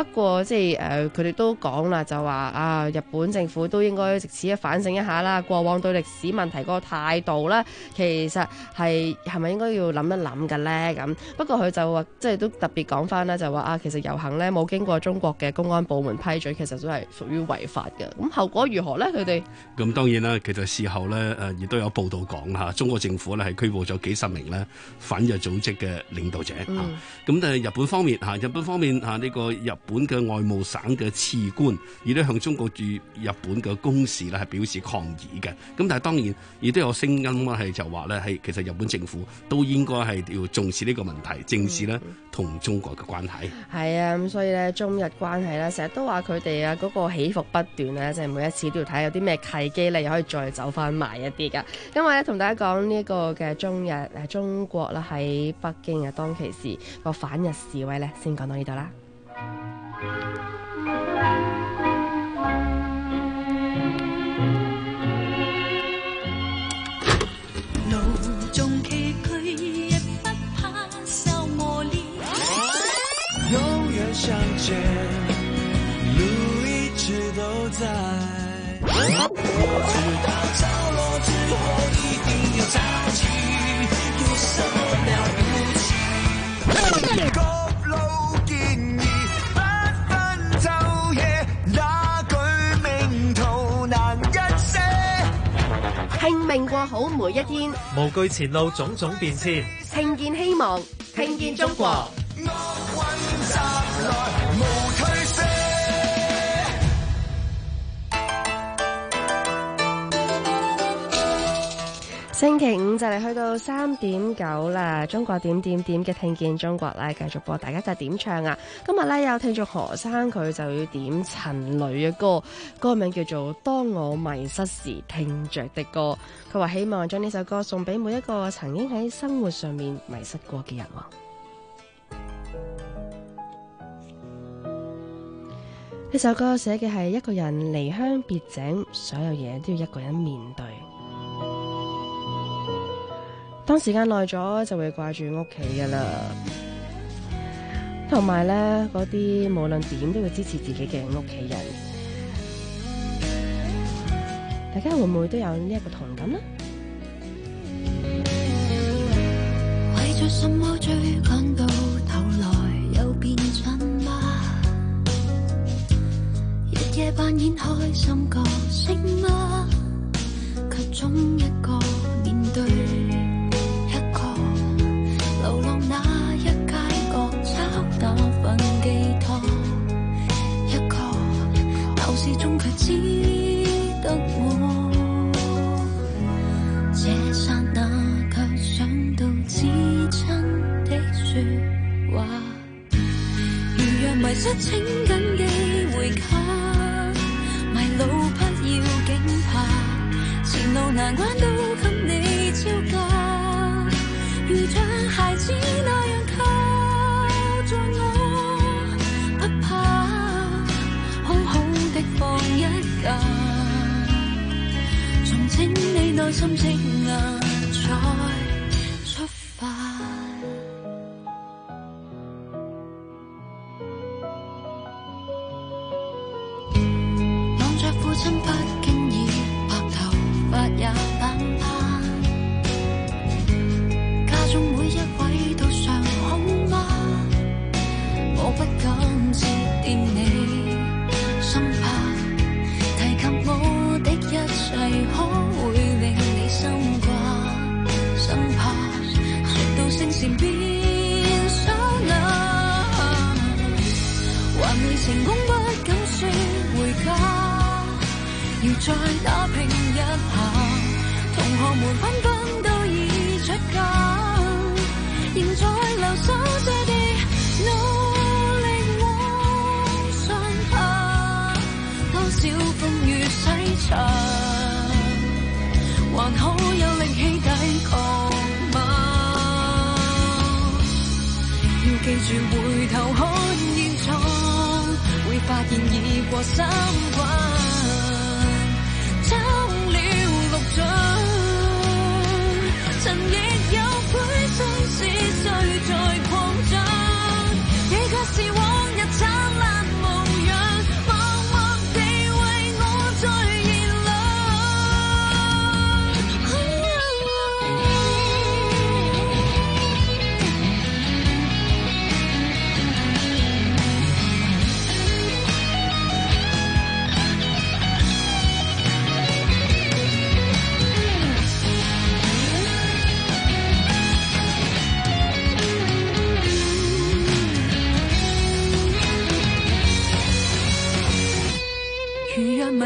過即係佢哋都講啦，就話啊，日本政府都應該藉此反省一下啦，過往對歷史問題個態度咧，其實係咪應該要諗一諗嘅咧？咁不過佢就話即係都特別講翻啦，就話啊，其實遊行咧冇經過中國嘅公安部門批准，其實都係屬於違法嘅。咁後果如何咧？佢哋咁當然啦，其實事後咧亦都有報道講嚇，中國政府咧係拘捕咗幾十名咧反日組織嘅領導者嚇。咁但係日本方面呢個日本嘅外務省嘅次官亦都向中國駐日本嘅公使咧係表示抗議嘅。咁但係當然亦都有聲音啦，係就話咧係其實日本政府都應該係要重視呢個問題，正視咧同中國嘅關係。 係啊，咁所以咧中日關係咧，成日都話佢哋啊嗰個起伏不斷咧，即係每一次都要睇有啲咩契機咧，又可以再走翻埋一啲噶。因為咧同大家講呢個嘅中國啦喺北京啊，當其時個反日示威咧，先講到呢度啦。 路中崎嶇，也不怕受磨練。永遠相見，路一直都在。我知道着落之後一定要站起，有什麼了不起？各路建議，不分晝夜，那句名圖難一些。 拼命過好每一天， 無懼前路種種變遷， 聽見希望，聽見中國。星期五就嚟去到3:09啦，中國點點點嘅聽見中國咧，繼續播大家嘅點唱啊！今日咧有聽眾何生佢就要點陳蕾嘅歌，歌名叫做《當我迷失時聽着的歌》，佢話希望將呢首歌送俾每一個曾經喺生活上面迷失過嘅人。呢首歌寫嘅係一個人離鄉別井，所有嘢都要一個人面對。當時間耐咗，就會掛住屋企噶啦，同埋呢嗰啲無論點都會支持自己嘅屋企人。大家會唔會都有呢一個同感呢？ 為咗什麼追趕到頭來又變真嗎？日夜扮演開心角色嗎？卻總一個面對。流浪那一街角找那份寄託，一個鬧市中卻只得我，這剎那卻想到至親的説話，如若迷失請緊記回家，迷路不要驚怕，前路難關都給你招架，如像孩子那樣靠在我，不怕空空的放一假，從整理內心積壓再出發。望着父親不經意，白頭髮也淡淡，家中每一位都尚好嗎？我不敢接掂你，生怕提及我的一切可會令你心掛，生怕說到聲線變手冷，還未成功不敢說回家，要再打拼一下，同學們紛紛都已出嫁，仍在留守這地努力往上爬，多少風雨洗塵，還好有力氣抵抗嗎？要記住回頭看現狀，會發現已過3關，走了6掌，曾亦有悔心事，誰在擴張？這卻是往日燦爛夢。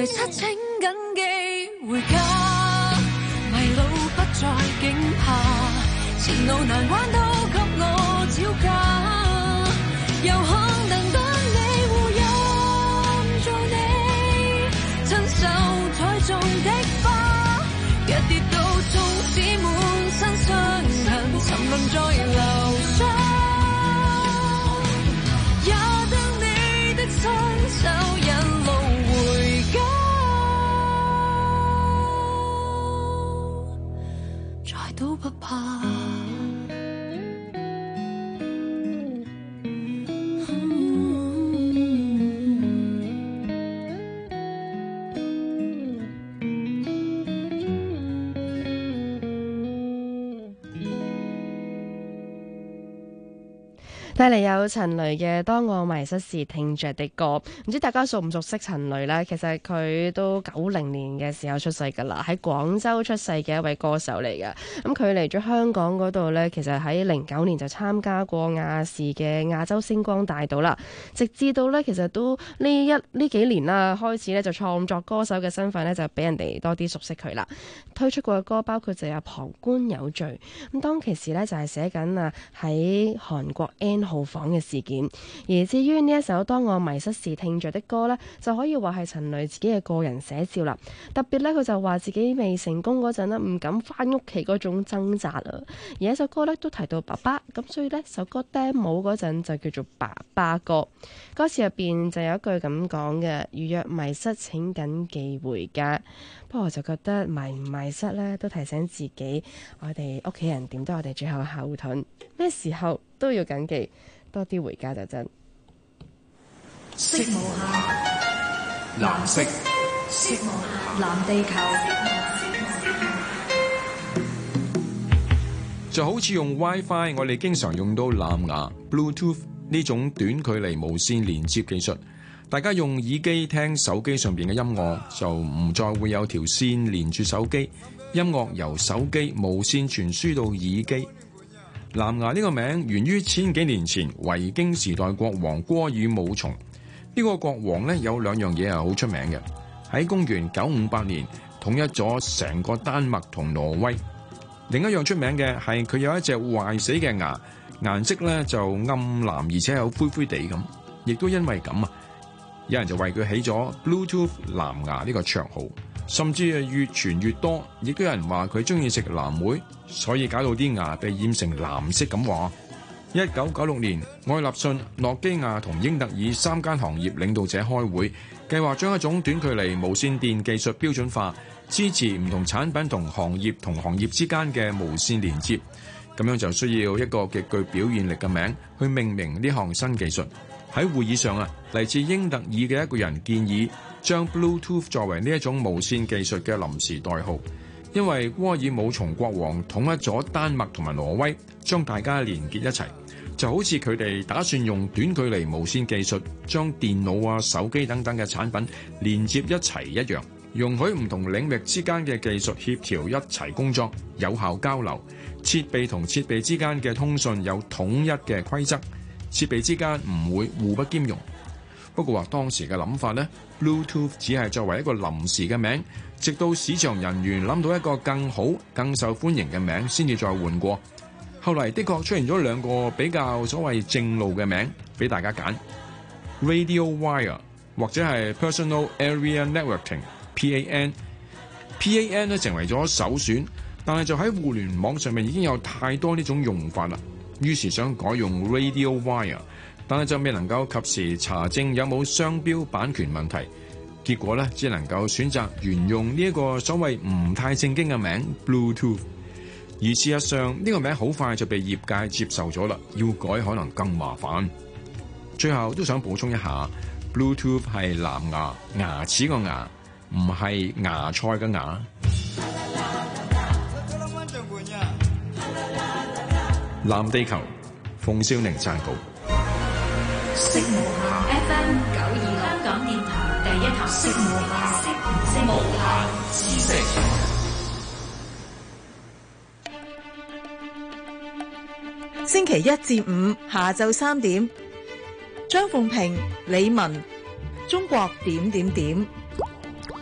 迷失請緊記回家，迷路不再驚怕，前路難關都給我招架，有可能等你護蔭做你親手栽種的花，一跌倒縱使滿身傷痕，沉淪在流沙，也當你的親手引路回家，再都不怕。 帶嚟有陳雷嘅《當我迷失時聽着的歌》，唔知大家熟唔熟悉陳雷呢？其實佢都90年嘅時候出世㗎啦，喺廣州出世嘅一位歌手嚟嘅。咁佢嚟咗香港嗰度呢，其實喺09年就參加過亞視嘅亞洲星光大道啦。直至到呢，其實都呢幾年啦，開始呢就創作歌手嘅身份呢，就俾人哋多啲熟悉佢啦。推出過嘅歌包括就有《旁觀有罪》，咁當其時呢，就係寫緊啊喺韓國 N號房嘅事件，而至於呢一首《當我迷失時聽着的歌》呢，就可以話係陳雷自己嘅個人寫照啦。特別呢，佢就話自己未成功嗰陣呢，唔敢翻屋企嗰種掙扎啊。而一首歌呢，都提到爸爸，咁所以呢首歌 demo 嗰陣就叫做爸爸歌。歌詞入邊就有一句咁講嘅：如若迷失，請緊記回家。不過我就覺得迷唔迷失呢，都提醒自己，我哋屋企人點都係我哋最後嘅後盾，咩時候都要緊記，多啲回家就真。 色無限， 藍色， 色無限，藍地球。 就好似用 WiFi， 我哋經常用到藍牙 Bluetooth 呢種短距離無線連接技術。大家用耳機聽手機上邊嘅音樂，就唔再會有條線連住手機，音樂由手機無線傳輸到耳機。藍牙呢個名源於千幾年前維京時代國王戈爾武松。呢個國王呢，有兩樣嘢係好出名嘅，喺公元958年統一咗成個丹麥同挪威。另一樣出名嘅係佢有一隻壞死嘅牙，顏色呢就暗藍，而且有灰灰地咁。亦都因為咁啊，有人就為佢起咗 Bluetooth 藍牙呢個綽號，甚至係越傳越多。亦都有人話佢中意食藍莓，所以搞到啲牙被染成藍色咁話。1996年，愛立信、諾基亞同英特爾3間行業領導者開會，計劃將一種短距離無線電技術標準化，支持唔同產品同行業之間嘅無線連接。咁樣就需要一個極具表現力嘅名去命名呢項新技術。喺會議上啊，嚟自英特爾嘅一個人建議將 Bluetooth 作為呢一種無線技術嘅臨時代號，因為戈爾武松國王統一咗丹麥同埋挪威，將大家連結一齊，就好似佢哋打算用短距離無線技術將電腦啊、手機等等嘅產品連接一齊一樣，容許唔同領域之間嘅技術協調一齊工作，有效交流，設備同設備之間嘅通訊有統一嘅規則，設備之間唔會互不兼容。不過話當時嘅諗法呢， Bluetooth 只係作為一個臨時嘅名，直到市場人員諗到一個更好、更受歡迎嘅名先至再換過。後嚟的確出現咗兩個比較所謂正路嘅名俾大家揀， Radio Wire 或者係 Personal Area Networking PAN 咧成為咗首選，但係就喺互聯網上面已經有太多呢種用法啦，於是想改用 Radio Wire， 但係就未能夠及時查證有冇商標版權問題，結果咧只能夠選擇沿用呢一個所謂唔太正經嘅名 Bluetooth。而事實上呢個名好快就被業界接受咗啦，要改可能更麻煩。最後都想補充一下， Bluetooth 係藍牙牙齒個牙，唔係芽菜嘅芽。藍地球，馮少寧撰稿。 色無限 FM 926香港電台第一台，色無限知識。 星期一至五下晝3點，張鳳平、李文，中國點點點。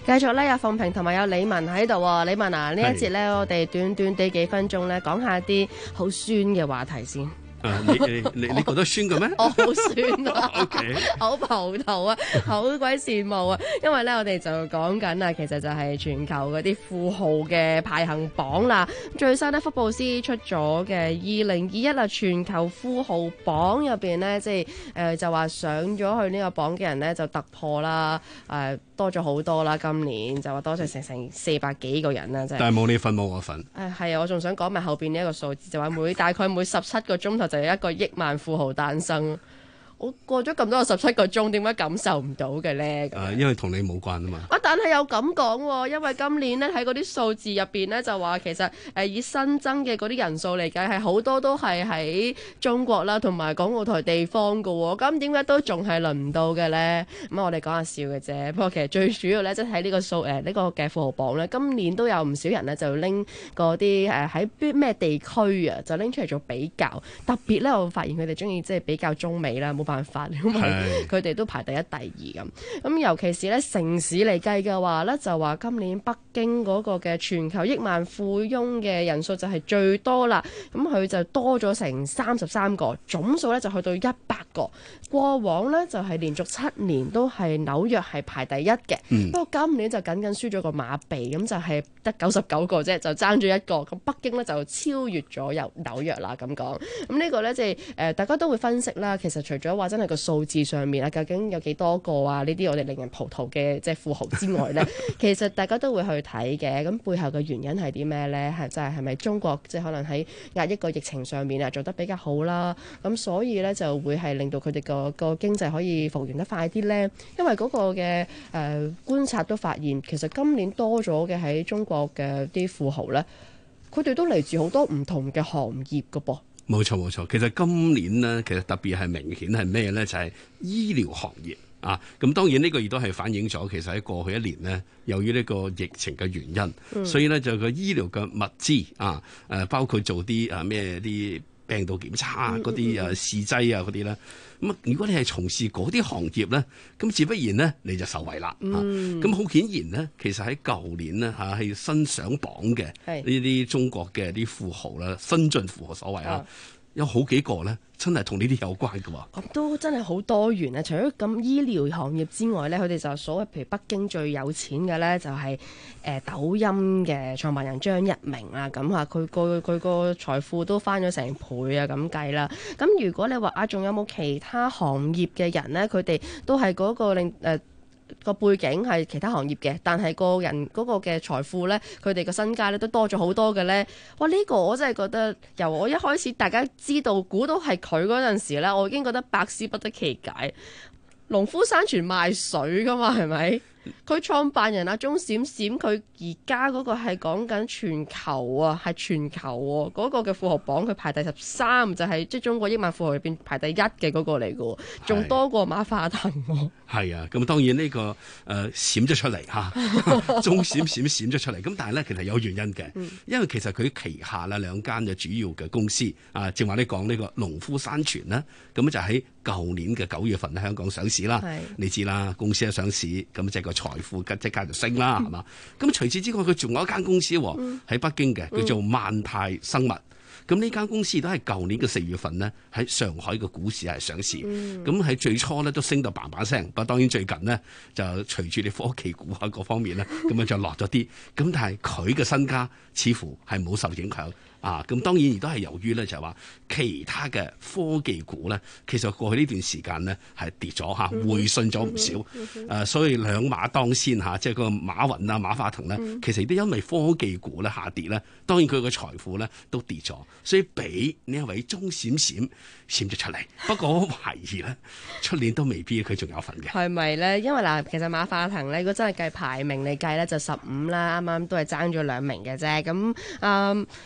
繼續咧有鳳萍同埋有李文喺度喎。李文啊，呢一節咧我哋短短地幾分鐘咧講下啲好酸嘅話題先。 你覺得酸嘅咩？ 我好酸啊 OK 好葡萄啊，好鬼羨慕啊！因為咧我哋就講緊啊，其實就係全球嗰啲富豪嘅排行榜啦。最新咧福布斯出咗嘅2021啊全球富豪榜入邊咧，即係就話上咗去呢個榜嘅人咧就突破啦，多咗好多啦。今年就話多咗成400幾個人啦，真係。 但係冇你份冇我份。 係啊，我仲想講埋後邊呢一個數字，就話大概每17個鐘頭就有一個億萬富豪誕生。我過咗咁多個17個鐘，點解感受唔到嘅咧？ 因為同你冇關啊嘛。 但係又咁講喎，因為今年咧喺嗰啲數字入邊咧就話其實以新增嘅嗰啲人數嚟計係好多都係喺中國啦同埋港澳台地方㗎喎，咁點解都仲係輪唔到嘅咧？咁我哋講下笑嘅啫。不過其實最主要咧，即係喺呢個呢個嘅富豪榜咧，今年都有唔少人咧就拎嗰啲喺咩地區啊，就拎出嚟做比較。特別咧，我發現佢哋中意即係比較中美啦，冇辦法，因為佢哋都排第一、第二咁。咁尤其是咧城市嚟計嘅話咧，就話今年北京嗰個嘅全球億萬富翁嘅人數就係最多啦。咁佢就多咗成33個，總數咧就去到100個。過往咧就係連續7年都係紐約係排第一嘅，不過今年就僅僅輸咗個馬鼻，咁就係得99個啫，就爭咗一個。咁北京咧就超越咗由紐約啦咁講。咁呢個咧即係大家都會分析啦。其實除咗話真係個數字上面啊，究竟有幾多個啊？呢啲我哋令人葡萄嘅即係富豪之外咧，其實大家都會去睇嘅。咁背後嘅原因係啲咩咧？係咪中國即係可能喺壓抑個疫情上面啊做得比較好啦？咁所以咧就會係令到佢哋個經濟可以復原得快啲咧。因為嗰個嘅觀察都發現，其實今年多咗嘅喺中國嘅啲富豪咧，佢哋都嚟自好多唔同嘅行業㗎噃。 冇錯冇錯，其實今年呢，其實特別係明顯係咩呢？就係醫療行業啊。咁當然呢個亦都係反映咗，其實喺過去一年呢，由於呢個疫情嘅原因，所以呢，就個醫療嘅物資啊，包括做啲咩啲病毒檢查嗰啲試劑啊嗰啲咧。咁如果你係從事嗰啲行業咧，咁自不然咧你就受惠啦。咁好顯然呢，其實喺舊年呢，係新上榜嘅呢啲中國嘅啲富豪啦，新晉富豪所謂啊，有好幾個咧真係同呢啲有關㗎喎。 咁都真係好多元啊！除咗咁醫療行業之外咧，佢哋就所謂譬如北京最有錢嘅咧，就係抖音嘅創辦人張一鳴啦。咁啊，佢個財富都翻咗成倍啊咁計啦。咁如果你話仲有冇其他行業嘅人咧？佢哋都係嗰個個背景係其他行業嘅，但係個人嗰個嘅財富咧，佢哋嘅身家咧都多咗好多嘅咧。哇！呢個我真係覺得，由我一開始大家知道估到係佢嗰陣時咧，我已經覺得百思不得其解。農夫山泉賣水噶嘛，係咪？佢創辦人阿鐘閃閃，佢而家嗰個係講緊全球啊，係全球喎。嗰個嘅富豪榜佢排第13，就係即係中國億萬富豪入邊排第1嘅嗰個嚟嘅，仲多過馬化騰喎。係啊，咁當然呢個閃咗出嚟嚇，鐘閃閃咗出嚟。咁但係咧，其實有原因嘅，因為其實佢旗下啦兩間嘅主要嘅公司啊，正話你講呢個農夫山泉啦，咁就喺舊年嘅9月份喺香港上市啦。你知啦，公司一上市，咁即係個財富即刻就升啦，係嘛？咁除此之外，佢仲有一間公司喺北京嘅，叫做萬泰生物。咁呢間公司都係舊年嘅4月份呢，喺上海嘅股市係上市。咁喺最初呢都升到嘭嘭聲，不過當然最近呢，就隨住啲科技股啊各方面呢，咁樣就落咗啲。咁但係佢嘅身家似乎係冇受影響。咁當然亦都係由於咧，就係話其他嘅科技股咧，其實過去呢段時間呢係跌咗嚇，回順咗唔少。所以兩馬當先嚇，即係個馬雲啊、馬化騰咧，其實亦都因為科技股咧下跌咧，當然佢嘅財富咧都跌咗，所以俾呢一位鐘閃閃閃咗出嚟。不過我懷疑咧，出年都未必佢仲有份嘅。係咪咧？因為嗱，其實馬化騰咧，如果真係計排名嚟計咧，就15啦，啱啱都係爭咗2名嘅啫。咁馬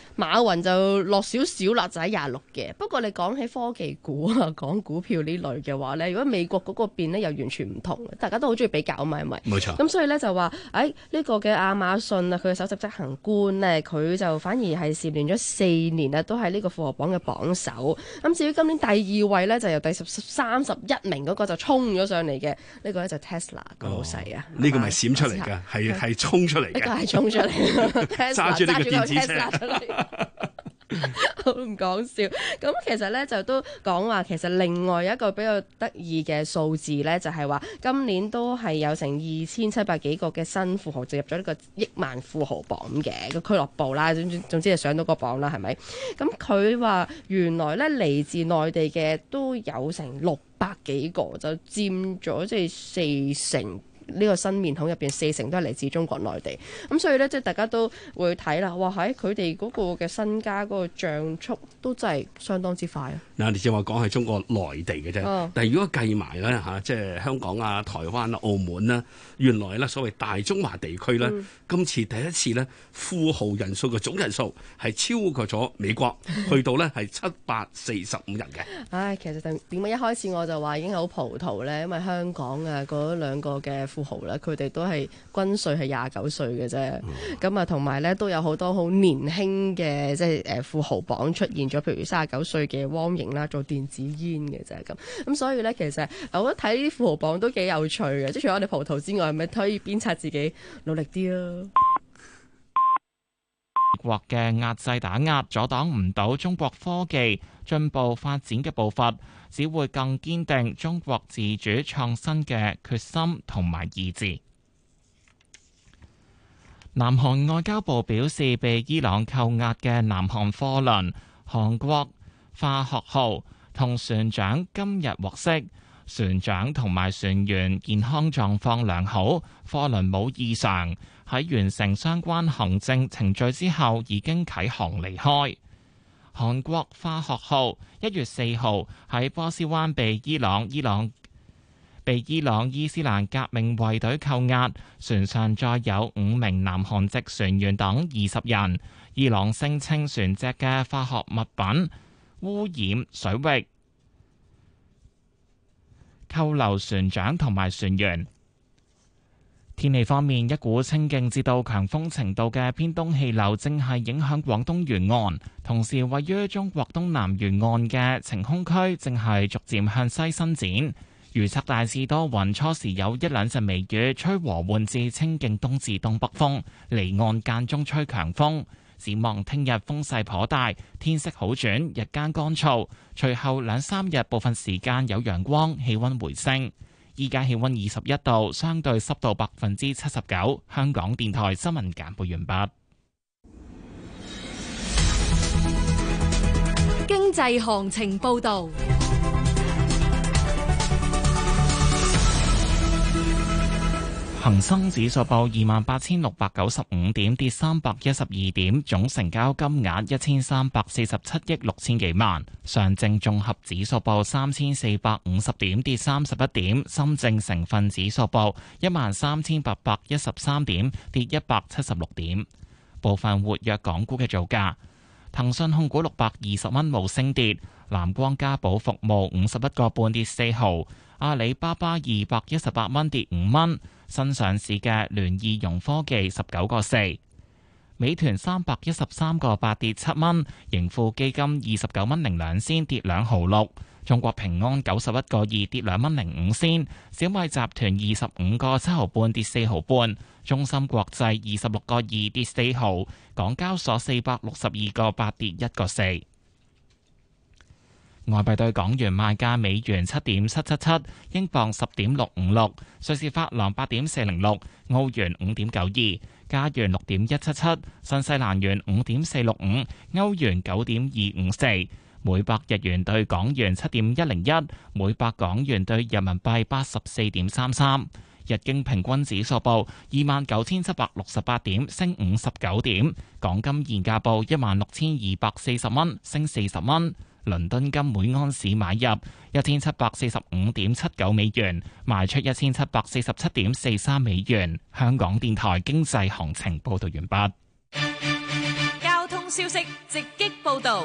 雲就落少少啦，就喺26嘅。不過你講起科技股啊，講股票呢類嘅話咧，如果美國嗰個邊咧又完全唔同，大家都好中意比較啊嘛，係咪？冇錯。咁所以咧就話，呢個嘅亞馬遜啊，佢嘅首席執行官咧，佢就反而係蟬聯咗4年啊，都係呢個富豪榜嘅榜首。咁至於今年第2位咧，就由第31名嗰個就衝咗上嚟嘅，呢個咧就 Tesla 個老細啊。 呢個咪閃出嚟㗎，係衝出嚟嘅。呢個係衝出嚟，揸住呢個電子車。好唔講笑，咁其實咧就都講話，其實另外一個比較得意嘅數字咧，就係話今年都係有成2700幾個嘅新富豪就入咗呢個億萬富豪榜嘅個俱樂部啦，總之係上到個榜啦，係咪？咁佢話原來咧嚟自內地嘅都有成600幾個，就佔咗即係40%。呢個新面孔入邊40%都係嚟自中國內地，咁所以咧即係大家都會睇啦，哇喺佢哋嗰個嘅身家嗰個漲速都真係相當之快啊！ 嗱，你正話講係中國內地嘅啫，但係如果計埋咧嚇，即係香港啊、台灣啊、澳門啦，原來咧所謂大中華地區咧，今次第一次咧富豪人數嘅總人數係超過咗美國，去到咧係745人嘅。 唉，其實點解一開始我就話已經好葡萄咧，因為香港啊嗰兩個嘅富豪咧，佢哋都係均歲係29歲嘅啫，咁啊同埋咧都有好多好年輕嘅即係富豪榜出現咗，譬如39歲嘅汪瑩啦，做電子煙嘅啫咁所以咧其實我覺得睇呢啲富豪榜都幾有趣嘅，即係除咗我哋葡萄之外，咪可以鞭策自己努力啲咯。 國嘅壓制打壓阻擋唔到中國科技進步發展嘅步伐，只會更堅定中國自主創新嘅決心同埋意志。南韓外交部表示，被伊朗扣押嘅南韓貨輪韓國化學號同船長今日獲釋，船長同埋船員健康狀況良好，貨輪冇異常。喺完成相關行政程序之後，已經啟航離開。韓國化學號1月4號喺波斯灣被伊朗伊斯蘭革命衛隊扣押，船上載有5名南韓籍船員等20人。伊朗聲稱船隻嘅化學物品污染水域，扣留船長同埋船員。天氣方面，一股清勁至到強風程度嘅偏東氣流正係影響廣東沿岸，同時位於中國東南沿岸嘅晴空區正係逐漸向西伸展。預測大致多雲，初時有1兩陣微雨，吹和緩至清勁東至東北風，離岸間中吹強風。展望聽日風勢頗大，天色好轉，日間乾燥，隨後2、3日部分時間有陽光，氣溫回升。依家氣溫21度，相對濕度79%。香港電台新聞簡報完畢。 經濟行情報道。 恒生指數報28,695點，跌312點，總成交金額1347億6千幾萬。上證綜合指數報3450點，跌31點。深證成分指數報13813點，跌176點。部分活躍港股嘅造價：騰訊控股620蚊冇升跌，藍光家寶服務51個半跌4毫，阿里巴巴218蚊跌5蚊。新上市嘅聯易融科技19個4，美團313個8跌7蚊，盈富基金29蚊02仙跌2毫6，中國平安91個2跌2蚊05仙，小米集團25個7毫半跌4毫半，中芯國際26個2跌4毫，港交所462個8跌1個4。外幣對港元賣價：美元7.777，英鎊10.656，瑞士法郎8.406，澳元5.92，加元6.177，新西蘭元5.465，歐元9.254，每百日元對港元7.101，每百港元對人民幣84.33。日經平均指數報29,768點，升59點。港金現價報16,240蚊，升40蚊。倫敦金每安士買入1745.79美元，賣出1747.43美元。香港電台經濟行情報道完畢。 交通通消息直擊報導。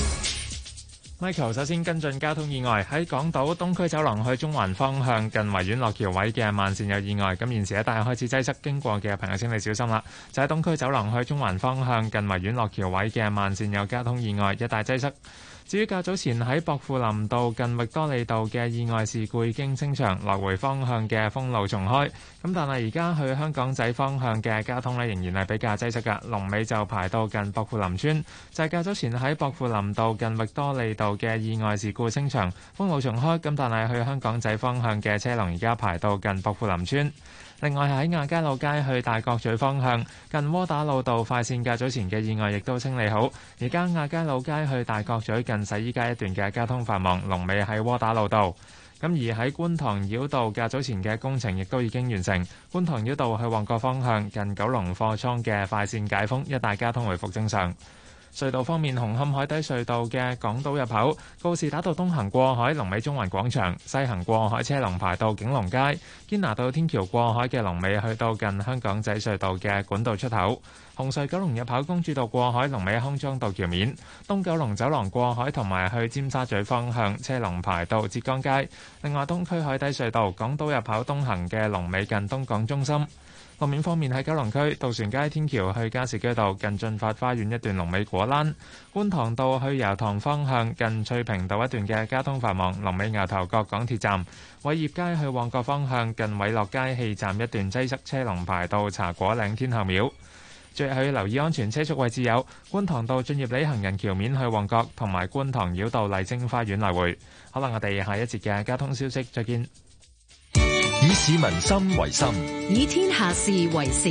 Michael 首先跟進交通意外，喺港島東區走廊去中環方向近維園落橋位嘅慢線有意外，咁現時一帶開始擠塞，經過嘅朋友請你小心啦。就喺東區走廊去中環方向近維園落橋位嘅慢線有交通意外，一帶擠塞。至於較早前喺薄扶林道近域多利道嘅意外事故已經清場，來回方向嘅封路重開。咁但係而家去香港仔方向嘅交通呢，仍然係比較擠塞㗎，龍尾就排到近薄扶林村。就係較早前喺薄扶林道近域多利道嘅意外事故清場，封路重開。咁但係去香港仔方向嘅車龍而家排到近薄扶林村。另外喺亞皆老街去大角咀方向近窩打老道快線較早前嘅意外亦都清理好，而家亞皆老街去大角咀近洗衣街一段嘅交通繁忙，龍尾喺窩打老道。咁而喺觀塘繞道較早前嘅工程亦都已經完成，觀塘繞道去旺角方向近九龍貨倉嘅快線解封，一帶交通回復正常。隧道方面，紅磡海底隧道嘅港島入口告士打道東行過海龍尾中環廣場，西行過海車龍排到景隆街。堅拿道天橋過海嘅龍尾去到近香港仔隧道嘅管道出口。紅隧九龍入口公主道過海龍尾康莊道橋面。東九龍走廊過海同埋去尖沙咀方向車龍排到浙江街。另外，東區海底隧道港島入口東行嘅龍尾近東港中心。路面方面，喺九龍區渡船街天橋去加士居道近駿發花園一段龍尾果欄，觀塘道去油塘方向近翠屏道一段嘅交通繁忙，龍尾牛頭角港鐵站。偉業街去旺角方向近偉樂街氣站一段擠塞，車龍排到茶果嶺天后廟。最後要留意安全車速位置有觀塘道駿業里行人橋面去旺角，同埋觀塘繞道麗晶花園來回。好啦，我哋下一節嘅交通消息再見。 以市民心為心， 以天下事為事。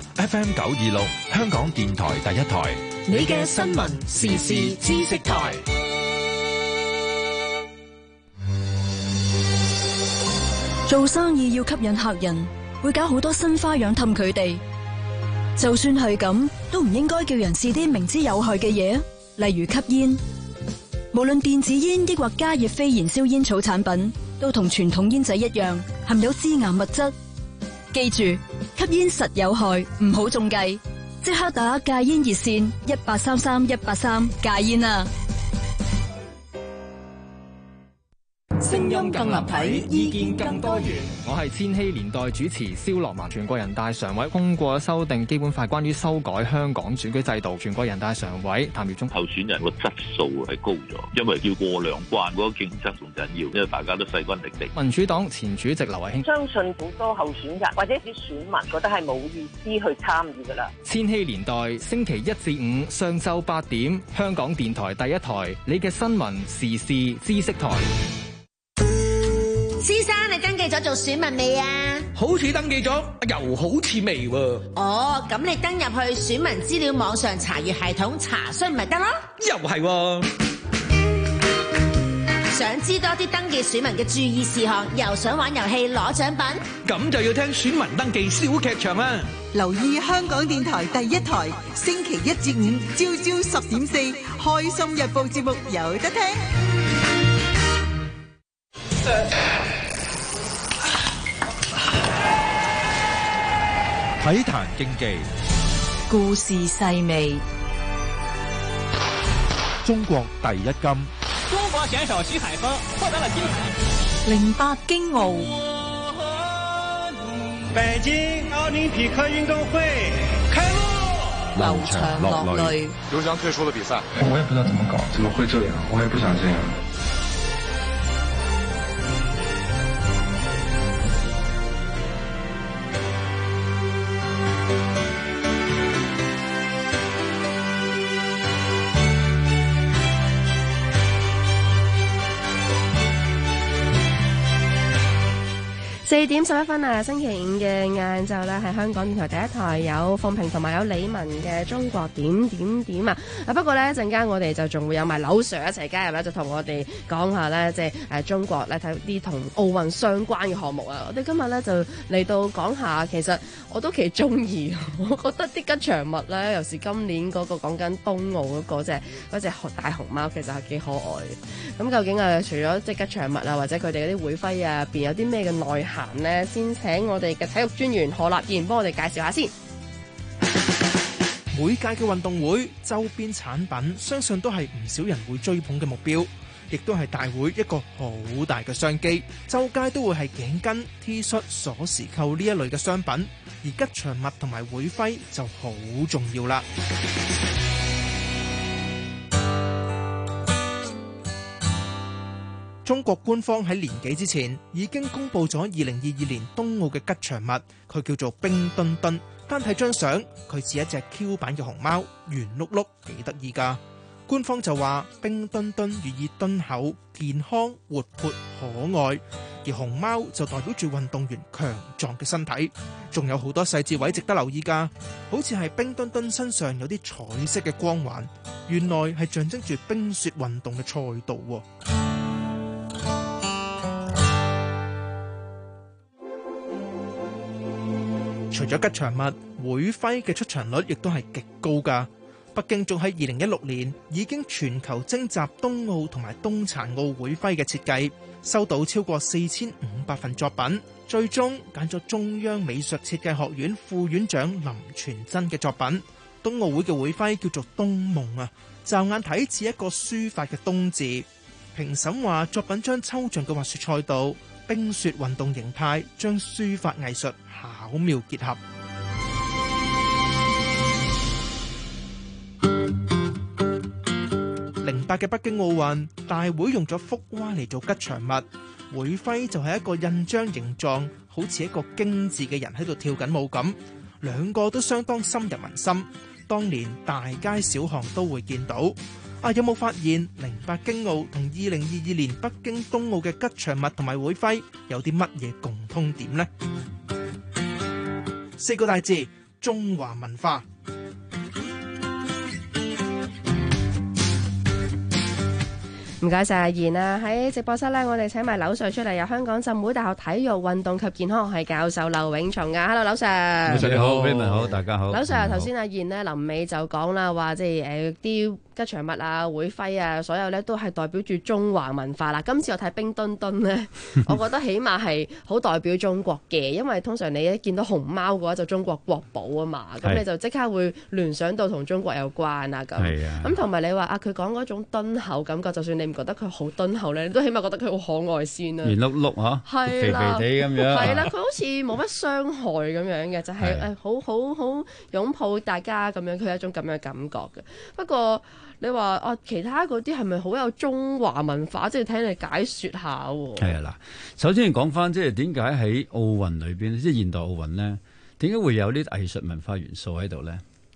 FM 926，香港電台第一台， 你嘅新聞時事知識台。 做生意要吸引客人，會搞好多新花樣氹佢哋。就算係咁，都唔應該叫人試啲明知有害嘅嘢，例如吸煙。無論電子煙抑或加熱非燃燒煙草產品，都同傳統煙仔一樣，含有致癌物質。記住，吸煙實有害，唔好中計。即刻打戒煙熱線1833-183戒煙啊！ 聲音更立體，意見更多元。 我係千禧年代主持蕭樂文。全國人大常委通過修訂基本法，關於修改香港選舉制度。全國人大常委譚耀宗， 候選人個質素係高咗，因為要過兩關，嗰個競爭仲緊要，因為大家都勢均力敵。 民主黨前主席劉慧卿， 相信好多候選人或者啲選民覺得係冇意思去參與㗎啦。 千禧年代星期1至5上晝8點，香港電台第一台，你嘅新聞時事知識台。 先生，你登記咗做選民未啊？ 好似登記咗，又好似未喎。 哦，咁你登入去選民資料網上查閱系統查詢咪得咯？ 又係喎。 想知多啲登記選民嘅注意事項，又想玩遊戲攞獎品， 咁就要聽選民登記小劇場啦。 留意香港電台第一台，星期1至5朝朝10.4，開心日報節目有得聽。 體壇競技， 故事細味， 中國第一金。 中國選手徐海峰獲得了金牌。 08京奧， 北京奧林匹克運動會開幕， 流場落淚。 劉翔退出了比賽， 我也不知道怎麼搞，怎麼會這樣？我也不想這樣。 4點11分啊！星期5嘅晏晝咧，係香港電台第一台有鳳萍同埋有李文嘅中國點點點啊！不過咧，一陣間我哋就仲會有埋劉 Sir 一齊加入咧，就同我哋講下咧，即係中國咧睇啲同奧運相關嘅項目啊！我哋今日咧就嚟到講下，其實我都幾中意，我覺得啲吉祥物咧，尤其是今年嗰個講緊冬奧嗰隻大熊貓，其實係幾可愛嘅。咁究竟除咗即係吉祥物啊，或者佢哋嗰啲會徽啊，入邊有啲咩嘅內涵呢？先請我哋嘅體育專員何立賢幫我哋介紹下先。 每屆嘅運動會周邊產品，相信都係唔少人會追捧嘅目標，亦都係大會一個好大嘅商機。周街都會係頸巾、T 恤、鎖匙扣呢一類嘅商品，而吉祥物同埋會徽就好重要啦。中國官方喺年幾之前已經公布咗2022年冬奧嘅吉祥物，佢叫做冰墩墩。單睇張相，佢似一隻 Q 版嘅熊貓，圓碌碌，幾得意㗎。官方就話冰墩墩寓意敦厚、健康、活潑、可愛，而熊貓就代表住運動員強壯嘅身體。仲有好多細節位值得留意㗎，好似係冰墩墩身上有啲彩色嘅光環，原來係象徵住冰雪運動嘅賽道喎。除咗吉祥物，會徽嘅出場率亦都係極高㗎。北京仲喺2016年已經全球徵集冬奧同埋冬殘奧會徽嘅設計，收到超過4500份作品，最終揀咗中央美術設計學院副院長林全真嘅作品。冬奧會嘅會徽叫做冬夢啊，驟眼睇似一個書法嘅冬字。評審話作品將抽象嘅滑雪賽道、冰雪運動形態將書法藝術巧妙結合。08嘅北京奧運大會用咗福娃嚟做吉祥物，會徽就係一個印章形狀，好似一個京字嘅人喺度跳緊舞咁，兩個都相當深入民心。當年大街小巷都會見到。有冇發現08京奧同2022年北京冬奧嘅吉祥物同埋會徽有啲乜嘢共通點呢？4個大字：中華文化。 唔該晒阿賢啊！喺直播室呢，我哋請埋劉 Sir 出嚟，由香港浸會大學體育運動及健康學系教授劉永松啊 ！Hello， 劉 Sir。 你好 Raymond 好，大家好。 劉 Sir 頭先阿賢呢臨尾就講啦，話即係啲吉祥物啊、會徽啊，所有咧都係代表住中華文化啦。今次我睇冰墩墩呢，我覺得起碼係好代表中國嘅，因為通常你一見到熊貓嘅話就中國國寶啊嘛，咁你就即刻會聯想到同中國有關啊咁。咁同埋你話佢講嗰種敦厚感覺，就算你唔覺得佢好敦厚咧，你都起碼覺得佢好可愛先啦。 圓碌碌嚇，肥肥地咁樣。 係啦，佢好似冇乜傷害咁樣嘅，就係好擁抱大家咁樣，佢有一種咁樣嘅感覺嘅。不過你話其他嗰啲係咪好有中華文化？即係聽你解説下喎。 係啊，嗱，首先講翻即係點解喺奧運裏邊，即係現代奧運咧，點解會有啲藝術文化元素喺度咧？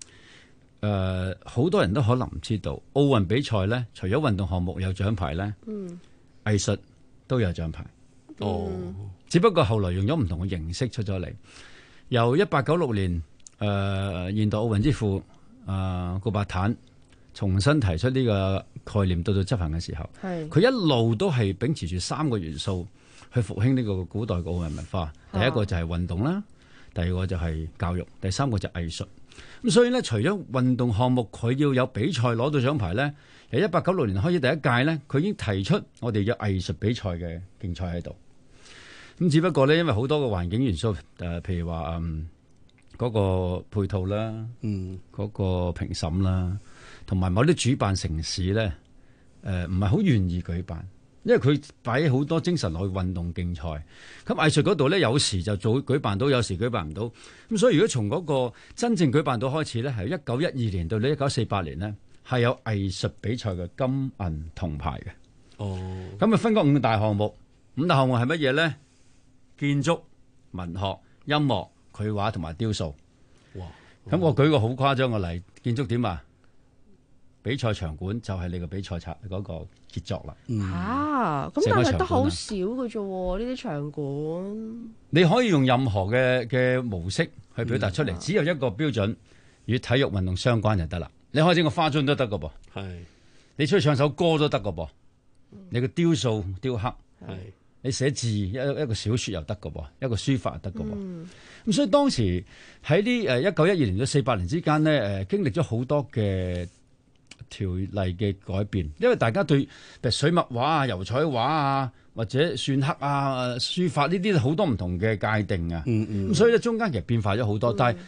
好多人都可能唔知道，奧運比賽咧，除咗運動項目有獎牌咧，藝術都有獎牌。只不過後來用咗唔同嘅形式出咗嚟。由1896年現代奧運之父顧伯坦重新提出呢個概念，到執行嘅時候，佢一路都係秉持住3個元素去復興呢個古代嘅奧運文化。第一個就係運動啦，第二個就係教育，第三個就係藝術。咁所以咧，除咗運動項目佢要有比賽攞到獎牌咧，由1896年開始第一屆咧，佢已經提出我哋有藝術比賽嘅競賽喺度。咁只不過咧，因為好多個環境元素，譬如話嗰個配套啦，嗰個評審啦，同埋某啲主辦城市咧，唔係好願意舉辦。因為佢擺好多精神落去運動競賽，咁藝術嗰度咧，有時就早舉辦到，有時舉辦唔到。咁所以如果從嗰個真正舉辦到開始咧，係1912年到1948年呢，係有藝術比賽嘅金銀銅牌嘅。咁啊分過5大項目，係乜嘢咧？建築、文學、音樂、繪畫同埋雕塑。咁我舉個好誇張嘅例，建築點啊？比賽場館就係你個比賽嗰個傑作啦。 咁但係得好少嘅啫喎，呢啲場館。 你可以用任何嘅模式去表達出嚟，只有一個標準，與體育運動相關就得啦。你可以整個花樽都得㗎噃，你出去唱首歌都得㗎噃，你個雕塑雕刻，你寫字一個小説又得㗎噃，一個書法又得㗎噃。咁所以當時喺呢1912年到48年之間呢，經歷咗好多嘅條例嘅改變，因為大家對譬如水墨畫啊、油彩畫啊，或者篆刻啊、書法呢啲好多唔同嘅界定啊，咁所以咧中間其實變化咗好多。但係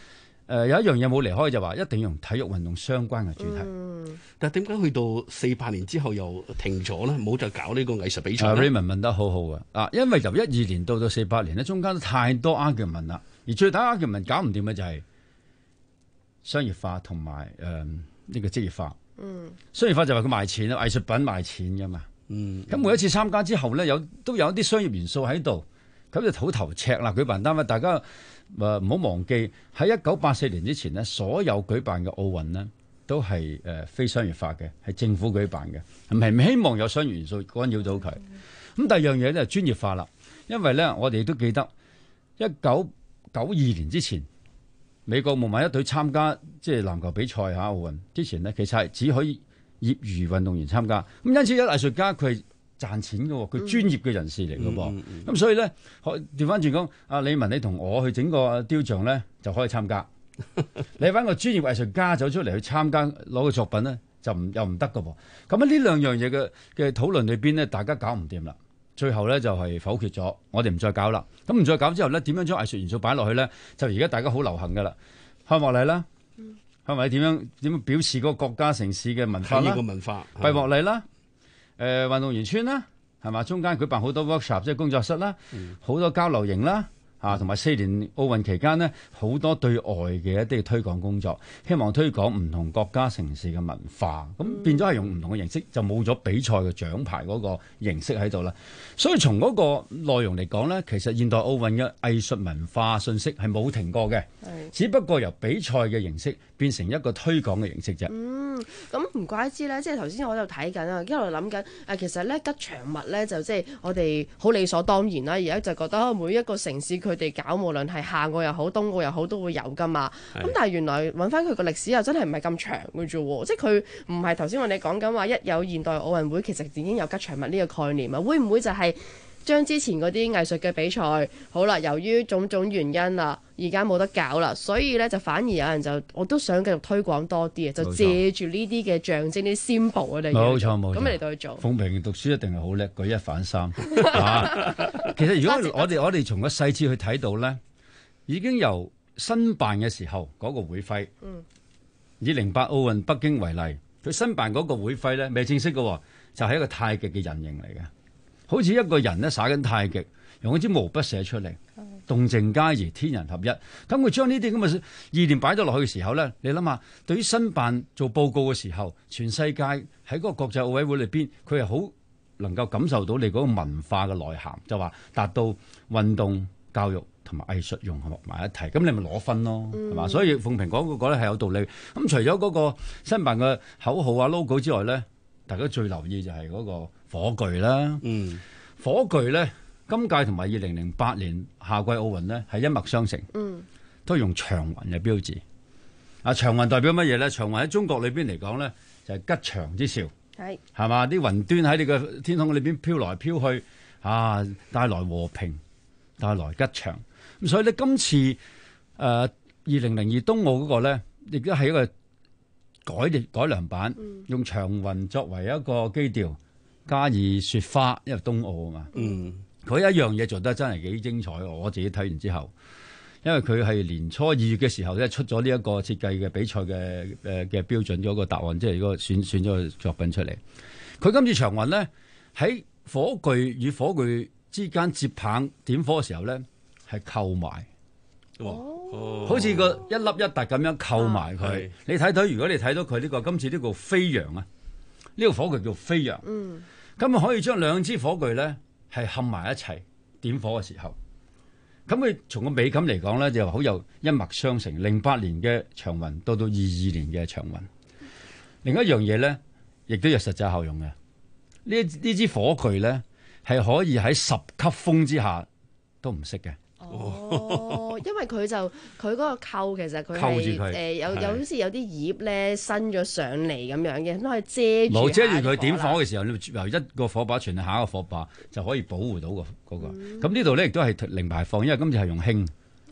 有一樣嘢冇離開就話一定要同體育運動相關嘅主題。 但係點解去到48年之後又停咗咧？冇再搞呢個藝術比賽。 Raymond 問得好好嘅因為由12年到48年咧，中間都太多 argument 啦，而最大 argument 搞唔掂嘅就係商業化同埋呢個職業化。商業化就話佢賣錢啦，藝術品賣錢㗎嘛。咁每一次參加之後咧，都有一啲商業元素喺度，咁就土頭赤啦。舉辦單位大家唔好忘記喺1984年之前呢，所有舉辦嘅奧運呢都係非商業化嘅，係政府舉辦嘅，唔希望有商業元素干擾到佢。咁第二樣嘢咧就專業化啦，因為咧我哋都記得1992年之前，美國木馬一隊參加即係籃球比賽奧運之前呢，其實係只可以業餘運動員參加。咁因此有藝術家佢係賺錢嘅喎，佢專業嘅人士嚟嘅噃。咁所以咧，調翻轉講，阿李文你同我去整個雕像咧就可以參加。你揾個專業藝術家走出嚟去參加攞個作品咧，又唔得嘅噃。咁呢兩樣嘢嘅討論裏邊咧，大家搞唔掂啦。最後咧就係否決咗，我哋唔再搞啦。咁唔再搞之後咧，點樣將藝術元素擺落去咧？就而家大家好流行嘅啦，開幕禮啦，開幕禮點樣表示嗰個國家城市嘅文化啦？ 個文化閉幕禮啦，運動員村啦，係嘛？中間舉辦好多 workshop 即係工作室啦，好多交流營啦。同埋4年奧運期間呢，好多對外嘅一啲推廣工作，希望推廣唔同國家城市嘅文化，咁變咗係用唔同嘅形式，就冇咗比賽嘅獎牌嗰個形式喺度啦。所以從嗰個內容嚟講呢，其實現代奧運嘅藝術文化信息係冇停過嘅，只不過由比賽嘅形式變成一個推廣嘅形式啫。 咁唔怪之咧，即係頭先我喺度睇緊啊，一路諗緊其實咧吉祥物咧就即係我哋好理所當然啦。而家就覺得每一個城市佢哋搞，無論係夏奧又好，冬奧又好，都會有噶嘛。咁但係原來揾翻佢個歷史又真係唔係咁長嘅啫喎，即係佢唔係頭先我哋講緊話一有現代奧運會，其實已經有吉祥物呢個概念啊。會唔會就係將之前嗰啲藝術嘅比賽，好啦，由於種種原因啦，而家冇得搞啦，所以咧就反而有人就我都想繼續推廣多啲就借住呢啲嘅象徵啲 symbol 我哋冇錯冇錯，咁嚟到去做。 鳳萍讀書一定係好叻，舉一反三。其實如果我哋從個細節去睇到咧，已經由申辦嘅時候嗰個會徽，以08奧運北京為例，佢申辦嗰個會徽咧未正式嘅，就係一個太極嘅人形嚟嘅。好似一個人咧耍緊太極，用一支毛筆寫出嚟，動靜皆宜，天人合一。咁佢將呢啲咁嘅意念擺咗落去嘅時候咧，你諗下，對於申辦做報告嘅時候，全世界喺嗰個國際奧委會裏邊，佢係好能夠感受到你嗰個文化嘅內涵，就話達到運動、教育同埋藝術融合埋一齊，咁你咪攞分咯，係嘛？所以鳳萍講嗰個咧係有道理。咁除咗嗰個申辦嘅口號啊 logo 之外咧，大家最留意就係嗰個火炬啦。火炬咧，今屆同埋2008年夏季奧運咧係一脈相承，都係用長雲嘅標誌。長雲代表乜嘢咧？長雲喺中國裏邊嚟講咧，就係吉祥之兆，係嘛？啲雲端喺你個天空裏邊飄來飄去，帶來和平，帶來吉祥。咁所以咧，今次2002冬奧嗰個咧，亦都係一個改良版，用長雲作為一個基調，加以雪花，因為冬奧啊嘛。佢一樣嘢做得真係幾精彩，我自己睇完之後，因為佢係年初2月嘅時候咧出咗呢一個設計嘅比賽嘅標準咗個答案，即係嗰個選咗個作品出嚟。佢今次長雲咧喺火炬與火炬之間接棒點火嘅時候咧係扣埋，好似個一粒一突咁樣扣埋佢。你睇到，如果你睇到佢呢個今次呢個飛揚啊，呢個火炬叫飛揚，咁啊可以將兩支火炬咧係冚埋一齊點火嘅時候，咁佢從個美感嚟講咧就好有一脈相承。08年嘅長雲到22年嘅長雲，另一樣嘢咧亦都有實際效用嘅。呢支火炬咧係可以喺10級風之下都唔熄嘅。 因為佢嗰個扣其實佢係有好似有啲葉咧伸咗上嚟咁樣嘅，都係遮住。 冇遮住佢點火嘅時候，你由一個火把傳到下一個火把，就可以保護到嗰個。咁呢度咧亦都係零排放，因為今次係用氫。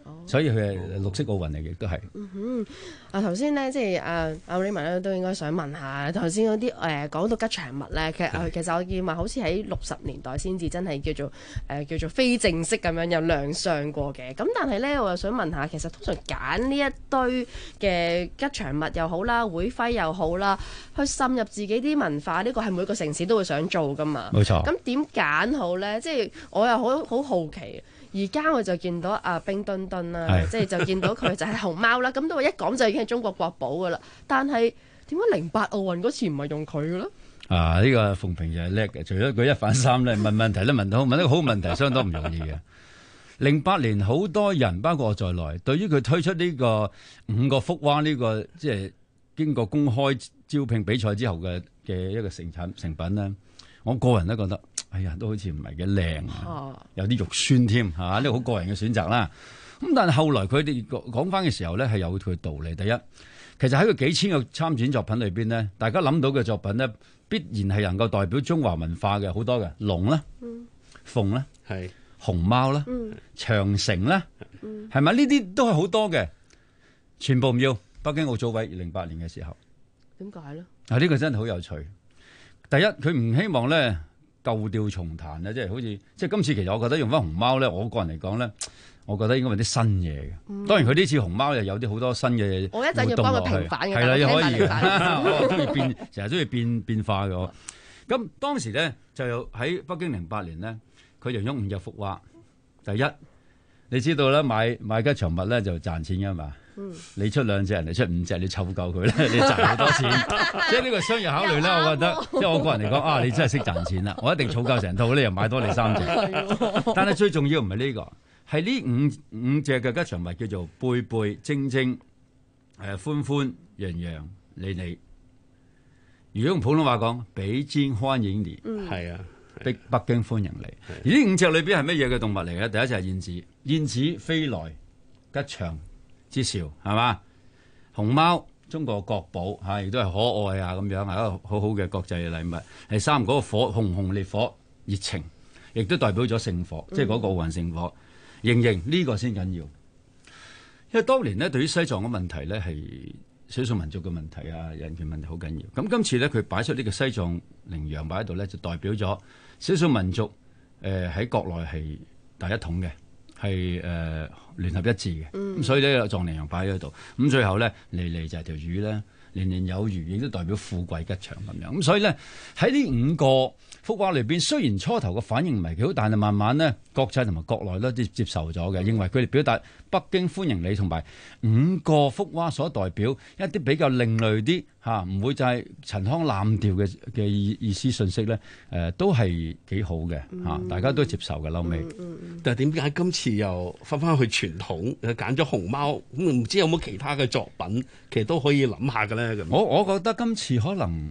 所以佢係綠色奧運嚟嘅，亦都係。 頭先咧，即係阿 Raymond 咧都應該想問下頭先嗰啲講到吉祥物咧，其實我見話好似喺60年代先至真係叫做非正式咁樣有亮相過嘅。咁但係咧，我又想問下，其實通常揀呢一堆嘅吉祥物又好啦，會徽又好啦，去滲入自己啲文化，呢個係每個城市都會想做噶嘛。 冇錯。 咁點揀好咧？即係我又好好奇。而家我就見到阿冰墩墩啦，即係就見到佢就係熊貓啦。咁都話一講就已經係中國國寶噶啦。但係點解08奧運嗰次唔係用佢嘅咧？ 呢個馮平就係叻嘅，除咗佢一反三咧，問問題都問到，問一個好問題，相當唔容易嘅。08年好多人，包括我在內，對於佢推出呢個5個福娃呢個即係經過公開招聘比賽之後嘅一個成品咧，我個人都覺得，哎呀，都好似唔係幾靚啊，有啲肉酸添嚇，呢個好個人嘅選擇啦。咁但係後來佢哋講翻嘅時候咧，係有佢道理。第一，其實喺佢幾千個參展作品裏邊咧，大家諗到嘅作品咧，必然係能夠代表中華文化嘅好多嘅龍啦、鳳啦、熊貓啦、長城啦，係咪？呢啲都係好多嘅，全部唔要。北京奧組委08年嘅時候， 點解咧？ 呢個真係好有趣。第一，佢唔希望咧舊調重彈咧，即係好似即係今次其實我覺得用翻熊貓咧，我個人嚟講咧，我覺得應該揾啲新嘢嘅。當然佢呢次熊貓又有啲好多新嘅，我一陣要幫佢平反嘅，係啦，可以嘅。我中意變，成日中意變化嘅。咁當時咧就喺北京08年咧，佢就用5隻福娃。第一，你知道咧買吉祥物咧就賺錢㗎嘛。你出2隻，人哋出5隻，你湊夠佢咧，你賺好多錢。即係呢個商業考慮咧，我覺得，即係我個人嚟講，你真係識賺錢啦！我一定儲夠成套咧，又買多你3隻。但係最重要唔係呢個，係呢五隻嘅吉祥物叫做貝貝、晶晶、歡歡、洋洋、你。如果用普通話講，北京歡迎你，係啊，北京歡迎你。而呢5隻裏邊係乜嘢嘅動物嚟嘅？第一隻係燕子，燕子飛來吉祥之兆，係嘛？熊貓，中國國寶嚇，亦都係可愛啊咁樣，係一個好好嘅國際禮物。第3嗰個火，熊熊烈火，熱情，亦都代表咗聖火，即係嗰個奧運聖火。盈盈呢個先緊要，因為當年呢對於西藏嘅問題咧係少數民族嘅問題啊，人權問題好緊要。咁今次咧佢擺出呢個西藏羚羊擺喺度咧，就代表咗少數民族喺國內係第一統嘅。係聯合一致嘅，咁所以咧藏羚羊擺喺度，咁最後咧嚟就係條魚咧，年年有餘，亦都代表富貴吉祥咁樣。咁所以咧喺呢5個福娃裏邊，雖然初頭嘅反應唔係幾好，但係慢慢咧國際同埋國內都接受咗嘅，認為佢哋表達北京歡迎你，同埋5個福娃所代表一啲比較另類啲嚇，唔會就係陳腔濫調嘅意思信息咧，都係幾好嘅嚇，大家都接受嘅後尾。 但係點解今次又翻去傳統，揀咗熊貓？咁唔知有冇其他嘅作品，其實都可以諗下嘅咧。咁我覺得今次可能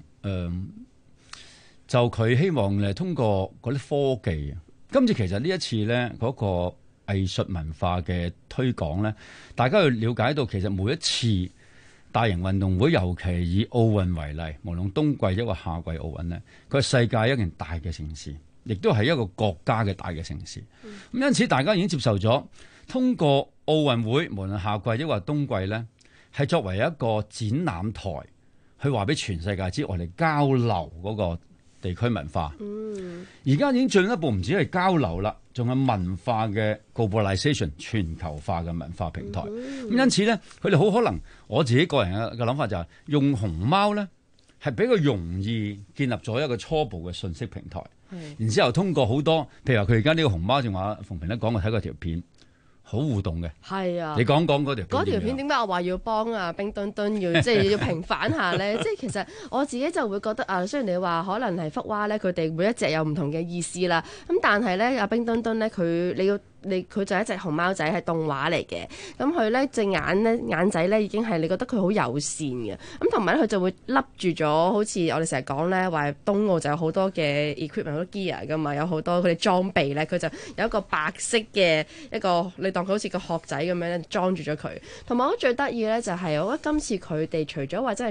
就佢希望通過嗰啲科技。今次其實呢一次咧嗰個藝術文化嘅推廣咧，大家要了解到其實每一次大型運動會，尤其以奧運為例，無論冬季抑或夏季奧運咧，佢係世界一件大嘅城市，亦都係一個國家嘅大嘅城市。咁因此大家已經接受咗，通過奧運會，無論夏季抑或冬季咧，係作為一個展覽台，去話俾全世界知我哋交流嗰個地區文化。而家已經進一步唔止係交流啦，仲係文化嘅 globalization 全球化嘅文化平台。咁因此咧，佢哋好可能，我自己個人嘅諗法就係用熊貓咧，係比較容易建立咗一個初步嘅信息平台。然之後通過好多，譬如話佢而家呢個熊貓，正話馮平都講過，睇過條片。好互動嘅，係啊！你講嗰條片點解我話要幫冰墩墩要即係要平反下咧？即係其實我自己就會覺得雖然你話可能係福娃咧，佢哋每一隻有唔同嘅意思啦。咁但係咧，阿冰墩墩咧，佢就係一隻熊貓仔，係動畫嚟嘅。咁佢咧隻眼仔咧已經係你覺得佢好友善嘅。咁同埋咧佢就會笠住咗，好似我哋成日講咧話冬奧就有好多嘅 equipment 好多 gear 噶嘛，有好多佢哋裝備咧，佢就有一個白色嘅一個你當佢好似個殼仔咁樣咧裝住咗佢。同埋我最得意咧就係我覺得今次佢哋除咗話真係出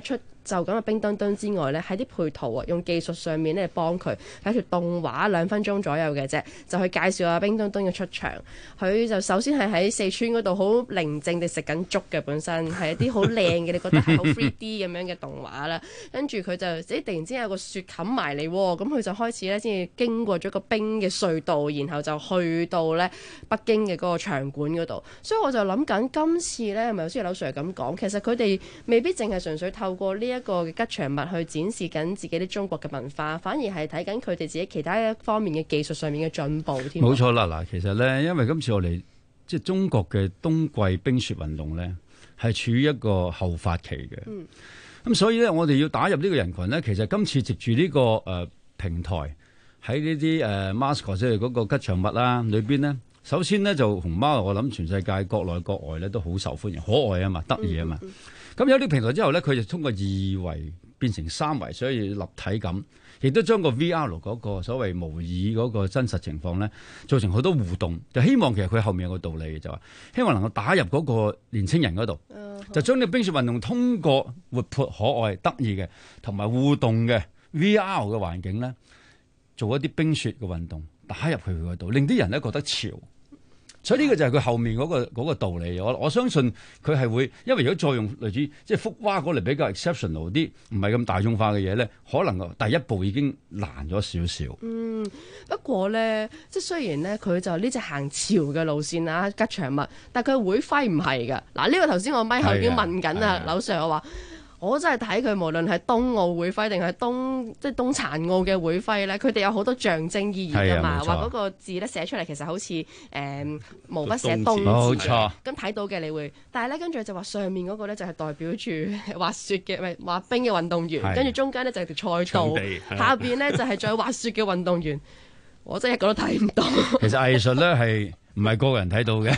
就咁嘅冰墩墩之外呢，喺啲配套啊，用技術上面咧幫佢喺條動畫2分鐘左右嘅啫，就去介紹下冰墩墩嘅出場。佢就首先係喺四川嗰度好寧靜地食緊粥嘅，本身係一啲好靚嘅，你覺得係好 3D 咁樣嘅動畫啦。跟住佢就突然之間有個雪冚埋嚟，咁佢就開始咧先至經過咗個冰嘅隧道，然後就去到咧北京嘅嗰個場館嗰度。所以我就諗緊今次咧係咪好似劉 Sir 咁講，其實佢哋未必淨係純粹透過呢一個嘅吉祥物去展示緊自己啲中國嘅文化，反而係睇緊佢哋自己其他一方面嘅技術上面嘅進步添。 冇錯啦，嗱，其實咧，因為今次我哋即係中國嘅冬季冰雪運動咧，係處於一個後發期嘅。咁所以咧，我哋要打入呢個人群咧，其實今次藉住呢個平台喺呢啲mascot 即係嗰個吉祥物啦裏邊咧，首先咧就熊貓，我諗全世界國內國外咧都好受歡迎，可愛啊嘛，得意啊嘛。咁有啲平台之後咧，佢就通過2維變成3維，所以立體感，亦都將個 VR 嗰個所謂模擬嗰個真實情況咧，造成好多互動。就希望其實佢後面有個道理嘅，就話希望能夠打入嗰個年青人嗰度，就將啲冰雪運動通過活潑可愛得意嘅同埋互動嘅 VR 嘅環境咧，做一啲冰雪嘅運動，打入去佢嗰度，令啲人咧覺得潮。所以呢個就係佢後面嗰個道理。我相信佢係會，因為如果再用類似即係福娃嗰嚟比較 exceptional 啲，唔係咁大眾化嘅嘢咧，可能第一步已經難咗少少。 不過咧，即係雖然咧佢就呢隻行潮嘅路線啊，吉祥物，但係佢會徽唔係㗎。嗱，呢個頭先我咪後已經問緊啊，劉 Sir 我話。我真係睇佢無論係冬奧會徽定係冬殘奧嘅會徽咧，佢哋有好多象徵意義㗎嘛。話嗰個字咧寫出嚟其實好似毛筆寫冬字，冇錯。咁睇到嘅你會，但係咧跟住就話上面嗰個咧就係代表住滑雪嘅，唔係滑冰嘅運動員，跟住中間咧就係條賽道，下邊咧就係再滑雪嘅運動員。我真係一個都睇唔到。 其實藝術咧係唔係個人睇到嘅，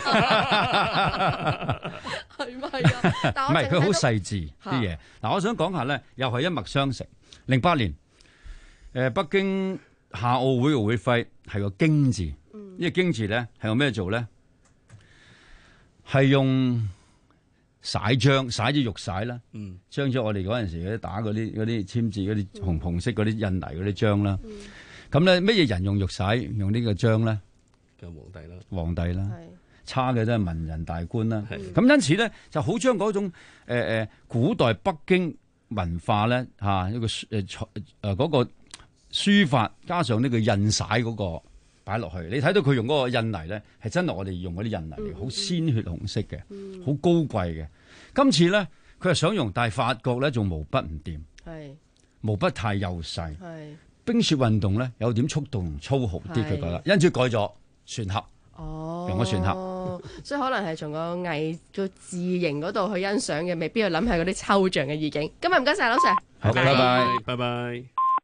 係咪啊？ 唔係佢好細緻啲嘢。嗱，我想講下咧，又係一脈相承。08年，北京夏奧會嘅會徽係個京字，呢個京字咧係用咩做咧？係用璽漿，璽之玉璽啦，將咗我哋嗰陣時嗰啲打嗰啲簽字嗰啲紅色嗰啲印泥嗰啲漿啦。咁咧乜嘢人用玉璽用呢個漿咧？ 嘅皇帝啦，差嘅都係文人大官啦。咁因此咧，就好將嗰種古代北京文化咧嚇一個嗰個書法，加上呢個印璽嗰個擺落去，你睇到佢用嗰個印泥咧，係真係我哋用嗰啲印泥嚟，好鮮血紅色嘅，好高貴嘅。今次咧，佢係想用，但係發覺咧，做毛筆唔掂，毛筆太幼細。冰雪運動咧有點速度同粗豪啲，佢覺得，因此改咗篆刻，用咗篆刻， 所以可能係從個藝個字形嗰度去欣賞嘅，未必要諗係嗰啲抽象嘅意境。今日唔該晒，劉 Sir， 好，拜拜， 拜拜。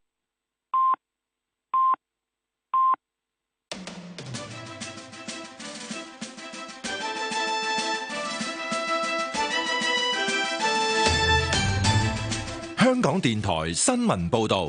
香港電台新聞報導。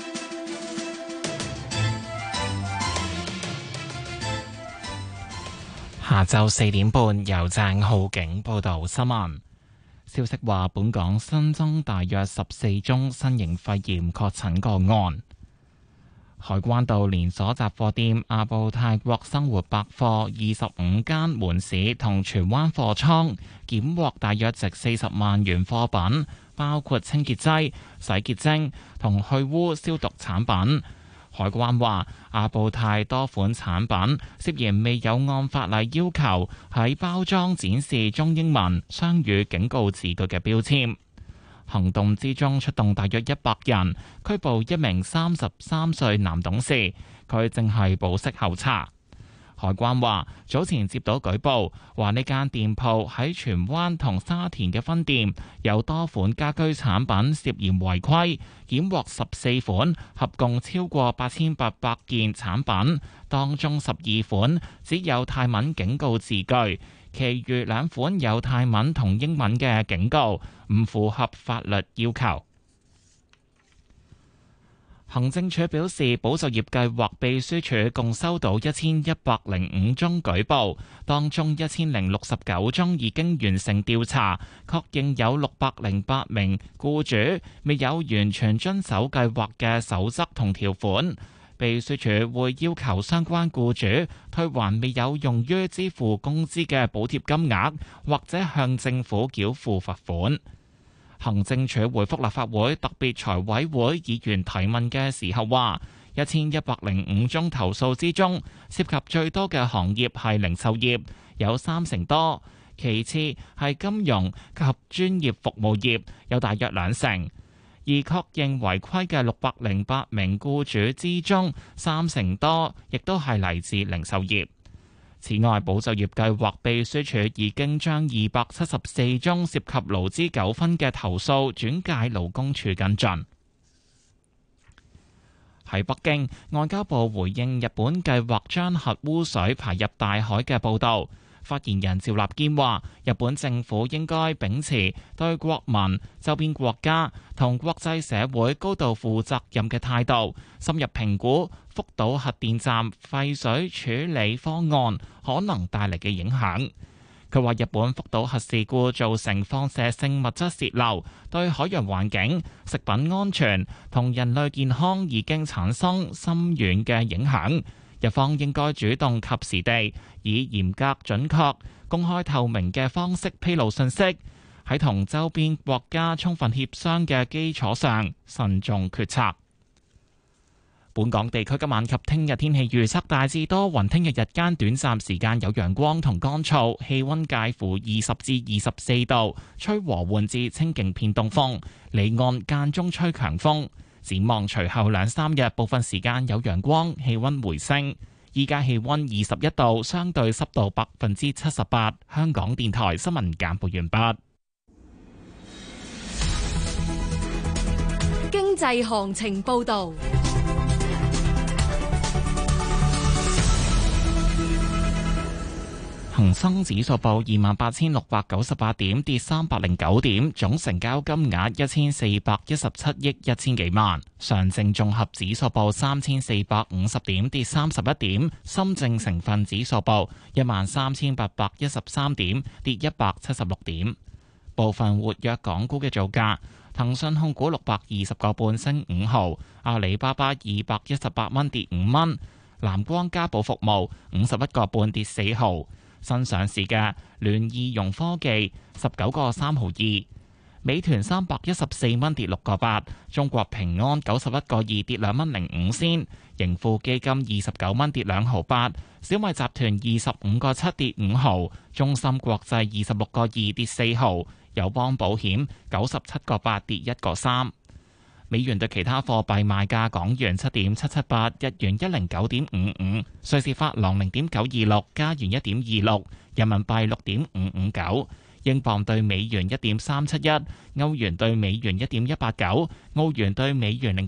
下晝4點半，由鄭浩景報道新聞。消息話，本港新增大約14宗新型肺炎確診個案。海關道連鎖雜貨店阿布泰國生活百貨25間門市同荃灣貨倉檢獲大約值40萬元貨品，包括清潔劑、洗潔精同去污消毒產品。海關話，阿布泰多款產品涉嫌未有按法例要求喺包裝展示中英文雙語警告字句嘅標籤。行動之中出動大約100人，拘捕一名33歲男董事，佢正係保釋候查。海關話，早前接到舉報，話呢間店鋪喺荃灣同沙田嘅分店有多款家居產品涉嫌違規，檢獲14款，合共超過8800件產品，當中12款只有泰文警告字句，其餘2款有泰文同英文嘅警告，唔符合法律要求。 行政署表示，保就業計劃秘書處共收到1105宗舉報，當中1069宗已經完成調查，確認有608名僱主未有完全遵守計劃嘅守則同條款。秘書處會要求相關僱主退還未有用於支付工資嘅補貼金額，或者向政府繳付罰款。行政署回覆立法會特別財委會議員提問嘅時候話，1105宗投訴之中，涉及最多嘅行業係零售業，有30%多，其次係金融及專業服務業，有大約20%。而確認違規嘅608名僱主之中，30%多亦都係嚟自零售業。此外，保就業計劃秘書處已經將274宗涉及勞資糾紛嘅投訴轉介勞工處跟進。喺北京，外交部回應日本計劃將核污水排入大海嘅報導。發言人趙立堅話：日本政府應該秉持對國民、周邊國家同國際社會高度負責任嘅態度，深入評估福島核電站廢水處理方案可能帶嚟嘅影響。佢話：日本福島核事故造成放射性物質洩漏，對海洋環境、食品安全同人類健康已經產生深遠嘅影響。日方應該主動及時地以嚴格、準確、公開透明嘅方式披露信息，喺同周邊國家充分協商嘅基礎上慎重決策。本港地區今晚及聽日天氣預測大致多雲，聽日日間短暫時間有陽光同乾燥，氣溫介乎20至24度，吹和緩至清勁偏東風，離岸間中吹強風。展望隨後2-3日，部分時間有陽光，氣溫回升。依家氣溫21度，相對濕度78%。香港電台新聞簡報完畢。 經濟行情報道。 恒生指數報28,698點，跌309點，總成交金額1417億1000幾萬。上證綜合指數報3450點，跌31點。深證成分指數報13813點，跌176點。部分活躍港股嘅造價：騰訊控股620個半升5毫，阿里巴巴218蚊跌5蚊，藍光家寶服務51個半跌4毫。新上市嘅聯易融科技19個3毫2，美團314蚊跌6個8，中國平安91個2跌2蚊05仙，盈富基金29蚊跌2毫8，小米集團25個7跌5毫，中芯國際26個2跌4毫，友邦保險97個8跌1個3。美元對其他貨幣賣價：港元7.778，日元109.55，瑞士法郎0.926，加元1.26，人民幣6.559，英鎊對美元1.371，歐元對美元1.189，澳元對美元